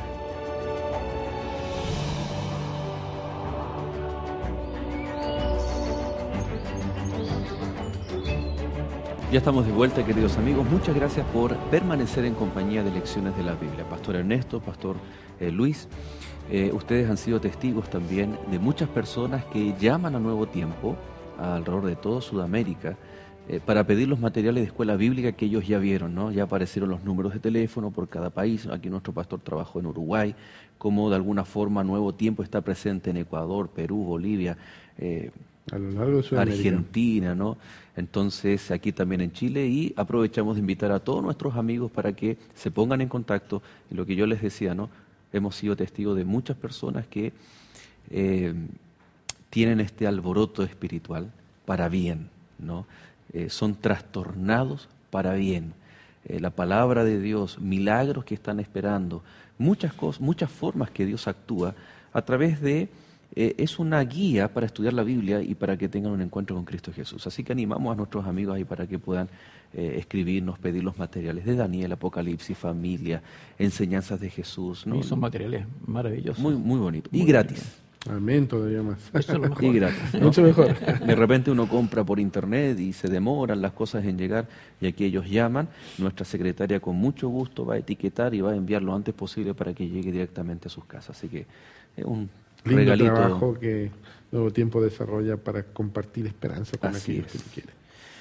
Ya estamos de vuelta, queridos amigos. Muchas gracias por permanecer en compañía de Lecciones de la Biblia. Pastor Ernesto, Pastor eh, Luis, eh, ustedes han sido testigos también de muchas personas que llaman a Nuevo Tiempo, alrededor de toda Sudamérica, eh, para pedir los materiales de escuela bíblica que ellos ya vieron, ¿no? Ya aparecieron los números de teléfono por cada país. Aquí nuestro pastor trabajó en Uruguay, como de alguna forma Nuevo Tiempo está presente en Ecuador, Perú, Bolivia, eh, A lo largo de Sudamérica. Argentina, ¿no? Entonces aquí también en Chile, y aprovechamos de invitar a todos nuestros amigos para que se pongan en contacto. Y lo que yo les decía, ¿no? Hemos sido testigos de muchas personas que eh, tienen este alboroto espiritual para bien, ¿no? Eh, son trastornados para bien. Eh, la palabra de Dios, milagros que están esperando, muchas cosas, muchas formas que Dios actúa a través de Eh, es una guía para estudiar la Biblia y para que tengan un encuentro con Cristo Jesús. Así que animamos a nuestros amigos ahí para que puedan eh, escribirnos, pedir los materiales de Daniel, Apocalipsis, familia, enseñanzas de Jesús, ¿no? Y son materiales maravillosos. Muy, muy bonito. Y Muy gratis. bien. Amén, todavía más. Eso es lo mejor. Y gratis, ¿no? Mucho mejor. De repente uno compra por internet y se demoran las cosas en llegar y aquí ellos llaman. Nuestra secretaria con mucho gusto va a etiquetar y va a enviar lo antes posible para que llegue directamente a sus casas. Así que es un Lindo regalito. trabajo que Nuevo Tiempo desarrolla para compartir esperanza con Así aquellos es. que quieren.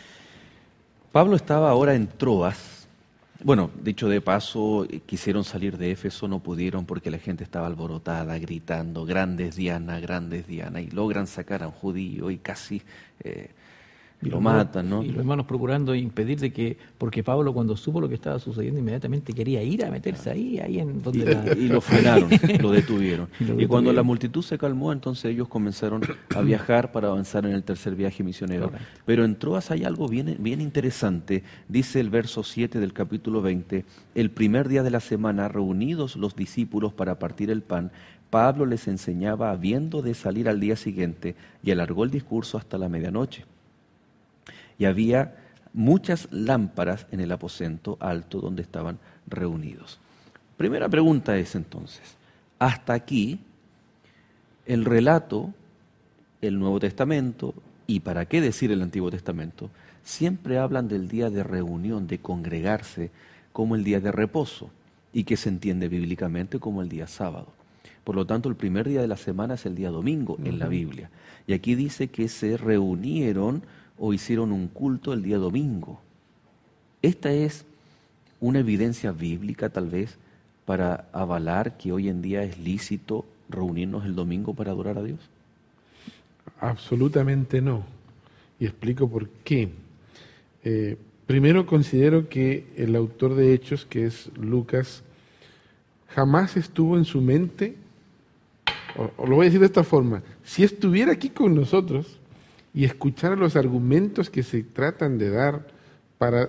Pablo estaba ahora en Troas. Bueno, dicho de paso, quisieron salir de Éfeso, no pudieron porque la gente estaba alborotada, gritando, grandes Diana, grandes Diana, y logran sacar a un judío y casi eh, Y lo los matan, ¿no? Y los hermanos procurando impedir de que, porque Pablo cuando supo lo que estaba sucediendo inmediatamente quería ir a meterse ahí, ahí en donde la... Y lo frenaron, lo detuvieron. Y lo Y cuando detuvieron. la multitud se calmó, entonces ellos comenzaron a viajar para avanzar en el tercer viaje misionero. Correcto. Pero en Troas hay algo bien, bien interesante. Dice el verso siete del capítulo veinte, el primer día de la semana, reunidos los discípulos para partir el pan, Pablo les enseñaba habiendo de salir al día siguiente y alargó el discurso hasta la medianoche. Y había muchas lámparas en el aposento alto donde estaban reunidos. Primera pregunta es entonces, hasta aquí el relato, el Nuevo Testamento, y para qué decir el Antiguo Testamento, siempre hablan del día de reunión, de congregarse, como el día de reposo, y que se entiende bíblicamente como el día sábado. Por lo tanto, el primer día de la semana es el día domingo en la Biblia. Y aquí dice que se reunieron o hicieron un culto el día domingo. Esta es una evidencia bíblica tal vez para avalar que hoy en día es lícito reunirnos el domingo para adorar a Dios. Absolutamente no. Y explico por qué. Eh, primero considero que el autor de Hechos, que es Lucas, jamás estuvo en su mente, o, o lo voy a decir de esta forma, si estuviera aquí con nosotros y escuchara los argumentos que se tratan de dar para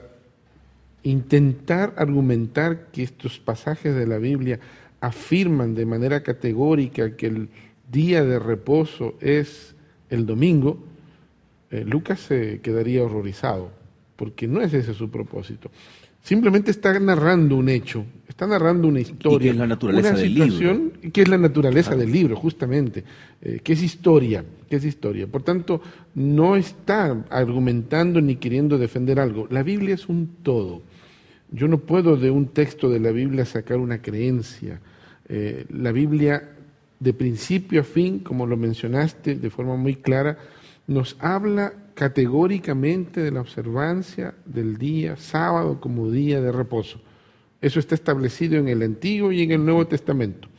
intentar argumentar que estos pasajes de la Biblia afirman de manera categórica que el día de reposo es el domingo, eh, Lucas se quedaría horrorizado, porque no es ese su propósito. Simplemente está narrando un hecho, está narrando una historia. Y que es la naturaleza una del situación, libro. que es la naturaleza Claro. del libro, justamente, eh, que es historia, que es historia. Por tanto, no está argumentando ni queriendo defender algo. La Biblia es un todo. Yo no puedo de un texto de la Biblia sacar una creencia. Eh, la Biblia, de principio a fin, como lo mencionaste de forma muy clara, nos habla categóricamente de la observancia del día sábado como día de reposo. Eso está establecido en el Antiguo y en el Nuevo Testamento.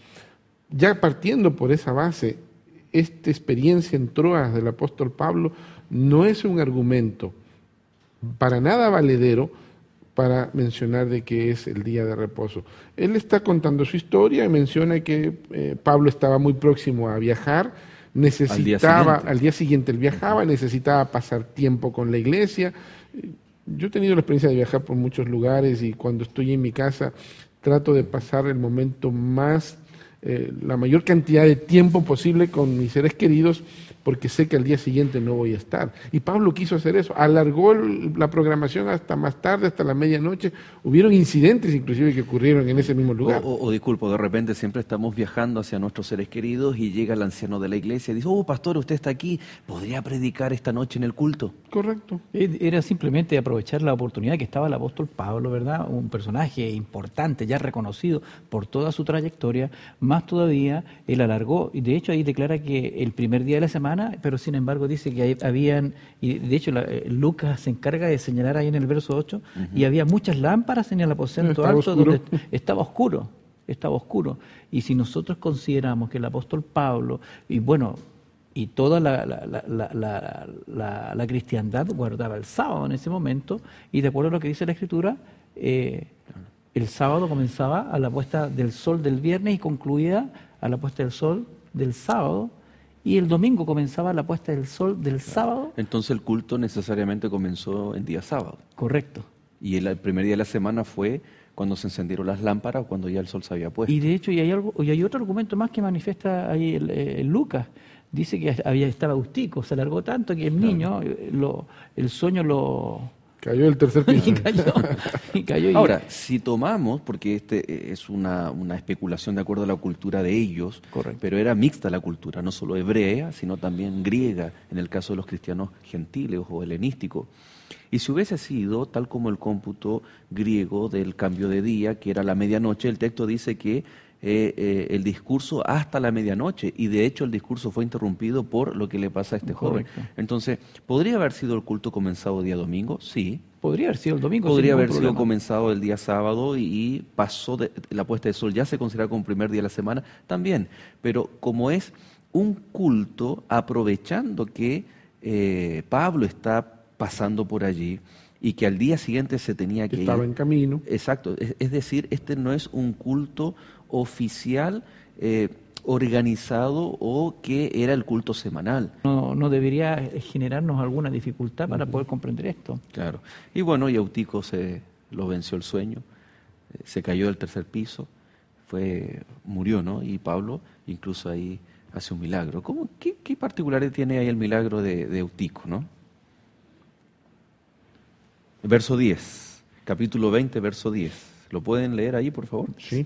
Ya partiendo por esa base, esta experiencia en Troas del apóstol Pablo no es un argumento para nada valedero para mencionar de que es el día de reposo. Él está contando su historia y menciona que eh, Pablo estaba muy próximo a viajar, necesitaba, al día, al día siguiente él viajaba, necesitaba pasar tiempo con la iglesia. Yo he tenido la experiencia de viajar por muchos lugares y cuando estoy en mi casa trato de pasar el momento más, eh, la mayor cantidad de tiempo posible con mis seres queridos, porque sé que al día siguiente no voy a estar. Y Pablo quiso hacer eso, alargó el, la programación hasta más tarde, hasta la medianoche. Hubieron incidentes inclusive que ocurrieron en ese mismo lugar. O, o, o disculpo, de repente siempre estamos viajando hacia nuestros seres queridos y llega el anciano de la iglesia y dice, oh, pastor, usted está aquí, ¿podría predicar esta noche en el culto? Correcto. Era simplemente aprovechar la oportunidad que estaba el apóstol Pablo, ¿verdad? Un personaje importante, ya reconocido por toda su trayectoria, más todavía, él alargó, y de hecho ahí declara que el primer día de la semana, pero sin embargo dice que habían, y de hecho la, Lucas se encarga de señalar ahí en el verso ocho, uh-huh. y había muchas lámparas en el aposento estaba alto oscuro. donde estaba oscuro, estaba oscuro. Y si nosotros consideramos que el apóstol Pablo, y bueno, y toda la, la, la, la, la, la, la cristiandad guardaba el sábado en ese momento, y de acuerdo a lo que dice la Escritura, eh, el sábado comenzaba a la puesta del sol del viernes y concluía a la puesta del sol del sábado, y el domingo comenzaba la puesta del sol del sábado. Entonces el culto necesariamente comenzó en día sábado. Correcto. Y el, el primer día de la semana fue cuando se encendieron las lámparas o cuando ya el sol se había puesto. Y de hecho, y hay algo, y hay otro argumento más que manifiesta ahí el, el Lucas. Dice que había estaba gustico, se alargó tanto que el niño, lo, el sueño lo, Cayó el tercer piso. y cayó. Y cayó y- Ahora, si tomamos, porque este es una, una especulación de acuerdo a la cultura de ellos, Correcto. pero era mixta la cultura, no solo hebrea, sino también griega, en el caso de los cristianos gentiles o helenísticos. Y si hubiese sido tal como el cómputo griego del cambio de día, que era la medianoche, el texto dice que eh, eh, el discurso hasta la medianoche, y de hecho el discurso fue interrumpido por lo que le pasa a este joven. Correcto. Entonces, ¿podría haber sido el culto comenzado día domingo? Sí. Podría haber sido el domingo. Podría sin ningún haber sido problema. comenzado el día sábado y, y pasó de, la puesta de sol, ya se considera como primer día de la semana, también. Pero como es un culto, aprovechando que eh, Pablo está pasando por allí y que al día siguiente se tenía que Estaba ir. en camino. Exacto, es, es decir, este no es un culto oficial, eh, organizado o que era el culto semanal. No, no debería generarnos alguna dificultad para poder comprender esto. Claro. Y bueno, y Eutico se lo venció el sueño, eh, se cayó del tercer piso, fue, murió, ¿no? Y Pablo incluso ahí hace un milagro. ¿Cómo, qué, qué particularidad tiene ahí el milagro de, de Eutico, ¿no? Verso diez, capítulo veinte, verso diez. ¿Lo pueden leer ahí, por favor? Sí.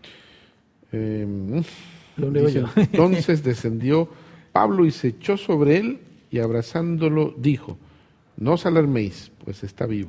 Eh, Lo leo dice, yo. Entonces descendió Pablo y se echó sobre él y abrazándolo dijo, no os alarméis, pues está vivo.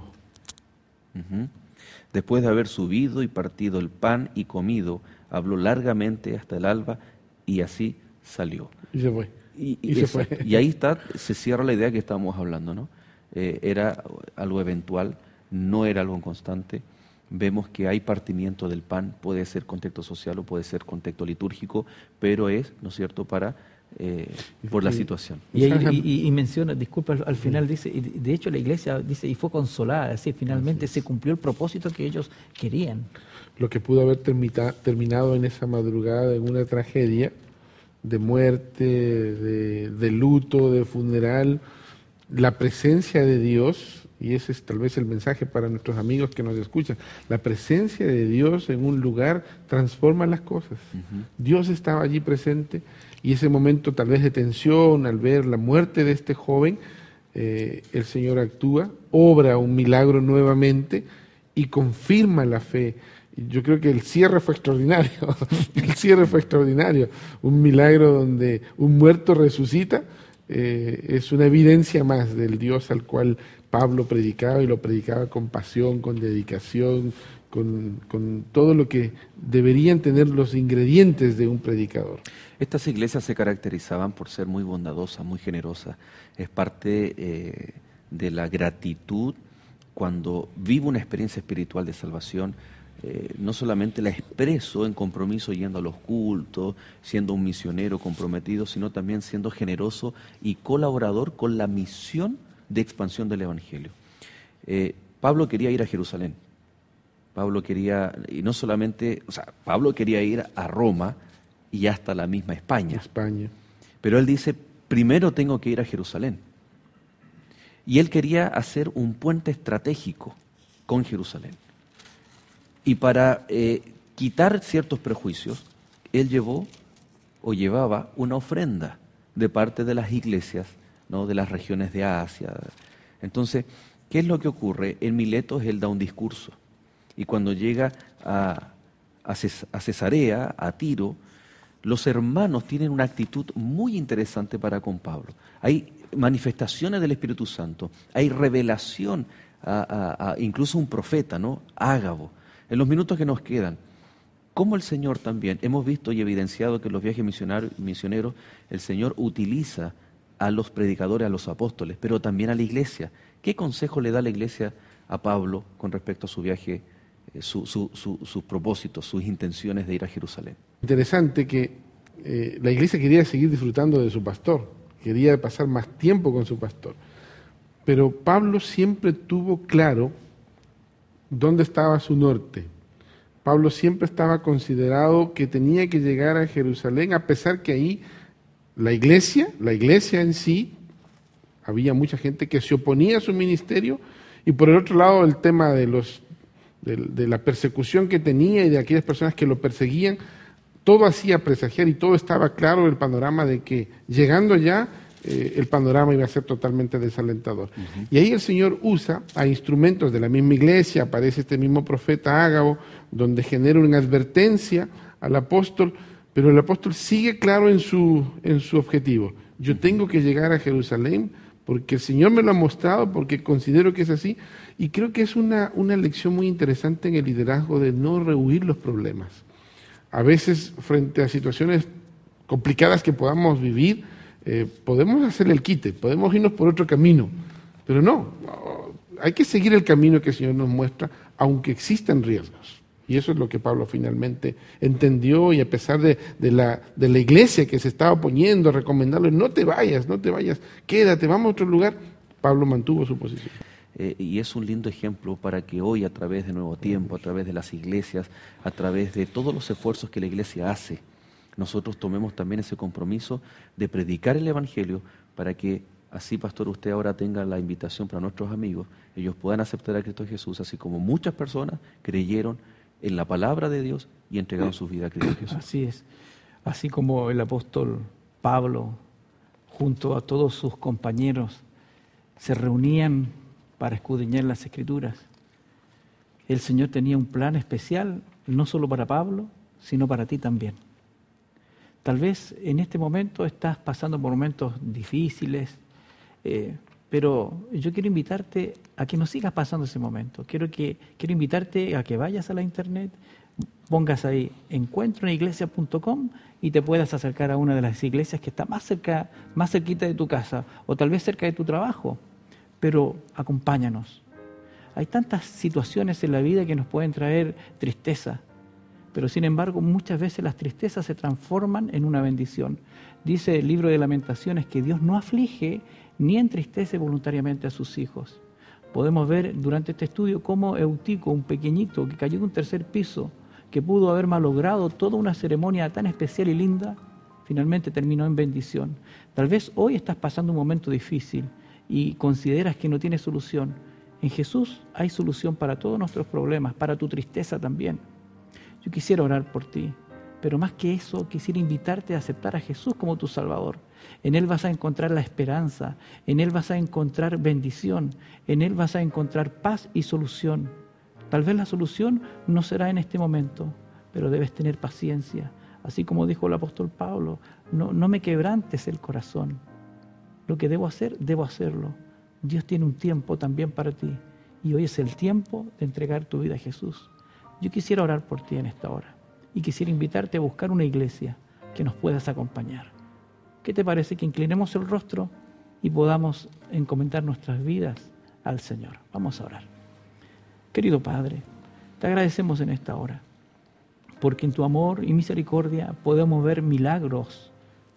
Ujú. Después de haber subido y partido el pan y comido, habló largamente hasta el alba y así salió. Y se fue. Y, Y se exacto. fue. Y ahí está, se cierra la idea que estábamos hablando, ¿no? Eh, era algo eventual, no era algo constante. Vemos que hay partimiento del pan, puede ser contexto social o puede ser contexto litúrgico, pero es, ¿no es cierto?, para eh, por la situación. Y, ahí- y- y- y menciona, disculpa, al, al final dice, y de hecho la iglesia dice, y fue consolada, es decir, finalmente se cumplió el propósito que ellos querían. Lo que pudo haber termita- terminado en esa madrugada en una tragedia de muerte, de, de luto, de funeral, la presencia de Dios, y ese es tal vez el mensaje para nuestros amigos que nos escuchan, la presencia de Dios en un lugar transforma las cosas. Dios estaba allí presente y ese momento tal vez de tensión al ver la muerte de este joven, eh, el Señor actúa, obra un milagro nuevamente y confirma la fe. Yo creo que el cierre fue extraordinario, el cierre fue extraordinario, un milagro donde un muerto resucita, eh, es una evidencia más del Dios al cual Pablo predicaba y lo predicaba con pasión, con dedicación, con, con todo lo que deberían tener los ingredientes de un predicador. Estas iglesias se caracterizaban por ser muy bondadosas, muy generosas. Es parte eh, de la gratitud cuando vivo una experiencia espiritual de salvación. Eh, no solamente la expreso en compromiso yendo a los cultos, siendo un misionero comprometido, sino también siendo generoso y colaborador con la misión de expansión del Evangelio. Eh, Pablo quería ir a Jerusalén. Pablo quería, y no solamente, o sea, Pablo quería ir a Roma y hasta la misma España. España. Pero él dice, primero tengo que ir a Jerusalén. Y él quería hacer un puente estratégico con Jerusalén. Y para eh, quitar ciertos prejuicios, él llevó o llevaba una ofrenda de parte de las iglesias, ¿no?, de las regiones de Asia. Entonces, ¿qué es lo que ocurre? En Miletos él da un discurso. Y cuando llega a, a, Ces- a Cesarea, a Tiro, los hermanos tienen una actitud muy interesante para con Pablo. Hay manifestaciones del Espíritu Santo, hay revelación, a, a, a incluso un profeta, ¿no?, Ágabo. En los minutos que nos quedan, como el Señor también, hemos visto y evidenciado que en los viajes misionar- misioneros el Señor utiliza a los predicadores, a los apóstoles, pero también a la iglesia. ¿Qué consejo le da la iglesia a Pablo con respecto a su viaje, eh, su, su, su, sus propósitos, sus intenciones de ir a Jerusalén? Interesante que eh, la iglesia quería seguir disfrutando de su pastor, quería pasar más tiempo con su pastor, pero Pablo siempre tuvo claro dónde estaba su norte. Pablo siempre estaba considerado que tenía que llegar a Jerusalén, a pesar que ahí la iglesia, la iglesia en sí, había mucha gente que se oponía a su ministerio, y por el otro lado el tema de, los, de, de la persecución que tenía y de aquellas personas que lo perseguían, todo hacía presagiar y todo estaba claro el panorama de que llegando allá eh, el panorama iba a ser totalmente desalentador. Uh-huh. Y ahí el Señor usa a instrumentos de la misma iglesia, aparece este mismo profeta Ágabo, donde genera una advertencia al apóstol, pero el apóstol sigue claro en su, en su objetivo. Yo tengo que llegar a Jerusalén porque el Señor me lo ha mostrado, porque considero que es así, y creo que es una, una lección muy interesante en el liderazgo de no rehuir los problemas. A veces, frente a situaciones complicadas que podamos vivir, eh, podemos hacer el quite, podemos irnos por otro camino, pero no, hay que seguir el camino que el Señor nos muestra, aunque existan riesgos. Y eso es lo que Pablo finalmente entendió, y a pesar de, de, la, de la iglesia que se estaba oponiendo, recomendarle, no te vayas, no te vayas, quédate, vamos a otro lugar, Pablo mantuvo su posición. Eh, y es un lindo ejemplo para que hoy, a través de Nuevo Tiempo, a través de las iglesias, a través de todos los esfuerzos que la iglesia hace, nosotros tomemos también ese compromiso de predicar el Evangelio para que así, pastor, usted ahora tenga la invitación para nuestros amigos, ellos puedan aceptar a Cristo Jesús, así como muchas personas creyeron en la palabra de Dios y entregaron su vida a Cristo Jesús. Así es. Así como el apóstol Pablo, junto a todos sus compañeros, se reunían para escudriñar las Escrituras, el Señor tenía un plan especial, no solo para Pablo, sino para ti también. Tal vez en este momento estás pasando por momentos difíciles, eh, pero yo quiero invitarte a que no sigas pasando ese momento. Quiero, que, quiero invitarte a que vayas a la internet, pongas ahí encuentro en iglesia punto com y te puedas acercar a una de las iglesias que está más cerca, más cerquita de tu casa, o tal vez cerca de tu trabajo, pero acompáñanos. Hay tantas situaciones en la vida que nos pueden traer tristeza, pero sin embargo muchas veces las tristezas se transforman en una bendición. Dice el libro de Lamentaciones que Dios no aflige ni entristece voluntariamente a sus hijos. Podemos ver durante este estudio cómo Eutico, un pequeñito que cayó de un tercer piso, que pudo haber malogrado toda una ceremonia tan especial y linda, finalmente terminó en bendición. Tal vez hoy estás pasando un momento difícil y consideras que no tienes solución. En Jesús hay solución para todos nuestros problemas, para tu tristeza también. Yo quisiera orar por ti, pero más que eso, quisiera invitarte a aceptar a Jesús como tu Salvador. En Él vas a encontrar la esperanza, en Él vas a encontrar bendición, en Él vas a encontrar paz y solución. Tal vez la solución no será en este momento, pero debes tener paciencia. Así como dijo el apóstol Pablo, no, no me quebrantes el corazón. Lo que debo hacer, debo hacerlo. Dios tiene un tiempo también para ti, y hoy es el tiempo de entregar tu vida a Jesús. Yo quisiera orar por ti en esta hora, y quisiera invitarte a buscar una iglesia que nos puedas acompañar. ¿Qué te parece que inclinemos el rostro y podamos encomendar nuestras vidas al Señor? Vamos a orar. Querido Padre, te agradecemos en esta hora, porque en tu amor y misericordia podemos ver milagros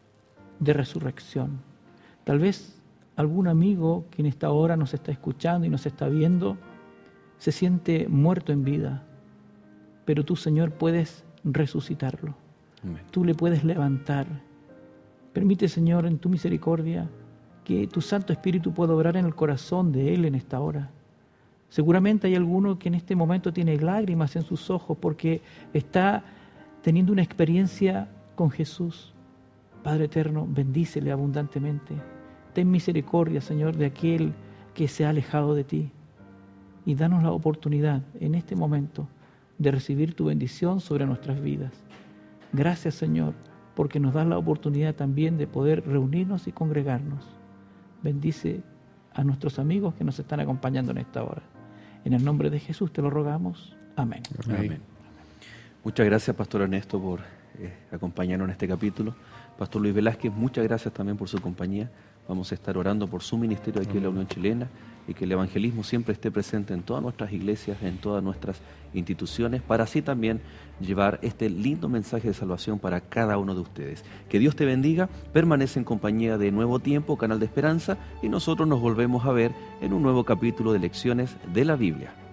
de resurrección. Tal vez algún amigo que en esta hora nos está escuchando y nos está viendo se siente muerto en vida, pero tú, Señor, puedes resucitarlo. Amén. Tú le puedes levantar. Permite, Señor, en tu misericordia, que tu Santo Espíritu pueda obrar en el corazón de él en esta hora. Seguramente hay alguno que en este momento tiene lágrimas en sus ojos porque está teniendo una experiencia con Jesús. Padre eterno, bendícele abundantemente. Ten misericordia, Señor, de aquel que se ha alejado de ti. Y danos la oportunidad en este momento de recibir tu bendición sobre nuestras vidas. Gracias, Señor, porque nos das la oportunidad también de poder reunirnos y congregarnos. Bendice a nuestros amigos que nos están acompañando en esta hora. En el nombre de Jesús te lo rogamos. Amén. Amén. Amén. Muchas gracias, Pastor Ernesto, por eh, acompañarnos en este capítulo. Pastor Luis Velázquez, muchas gracias también por su compañía. Vamos a estar orando por su ministerio aquí en la Unión Chilena y que el evangelismo siempre esté presente en todas nuestras iglesias, en todas nuestras instituciones, para así también llevar este lindo mensaje de salvación para cada uno de ustedes. Que Dios te bendiga, permanece en compañía de Nuevo Tiempo, Canal de Esperanza, y nosotros nos volvemos a ver en un nuevo capítulo de Lecciones de la Biblia.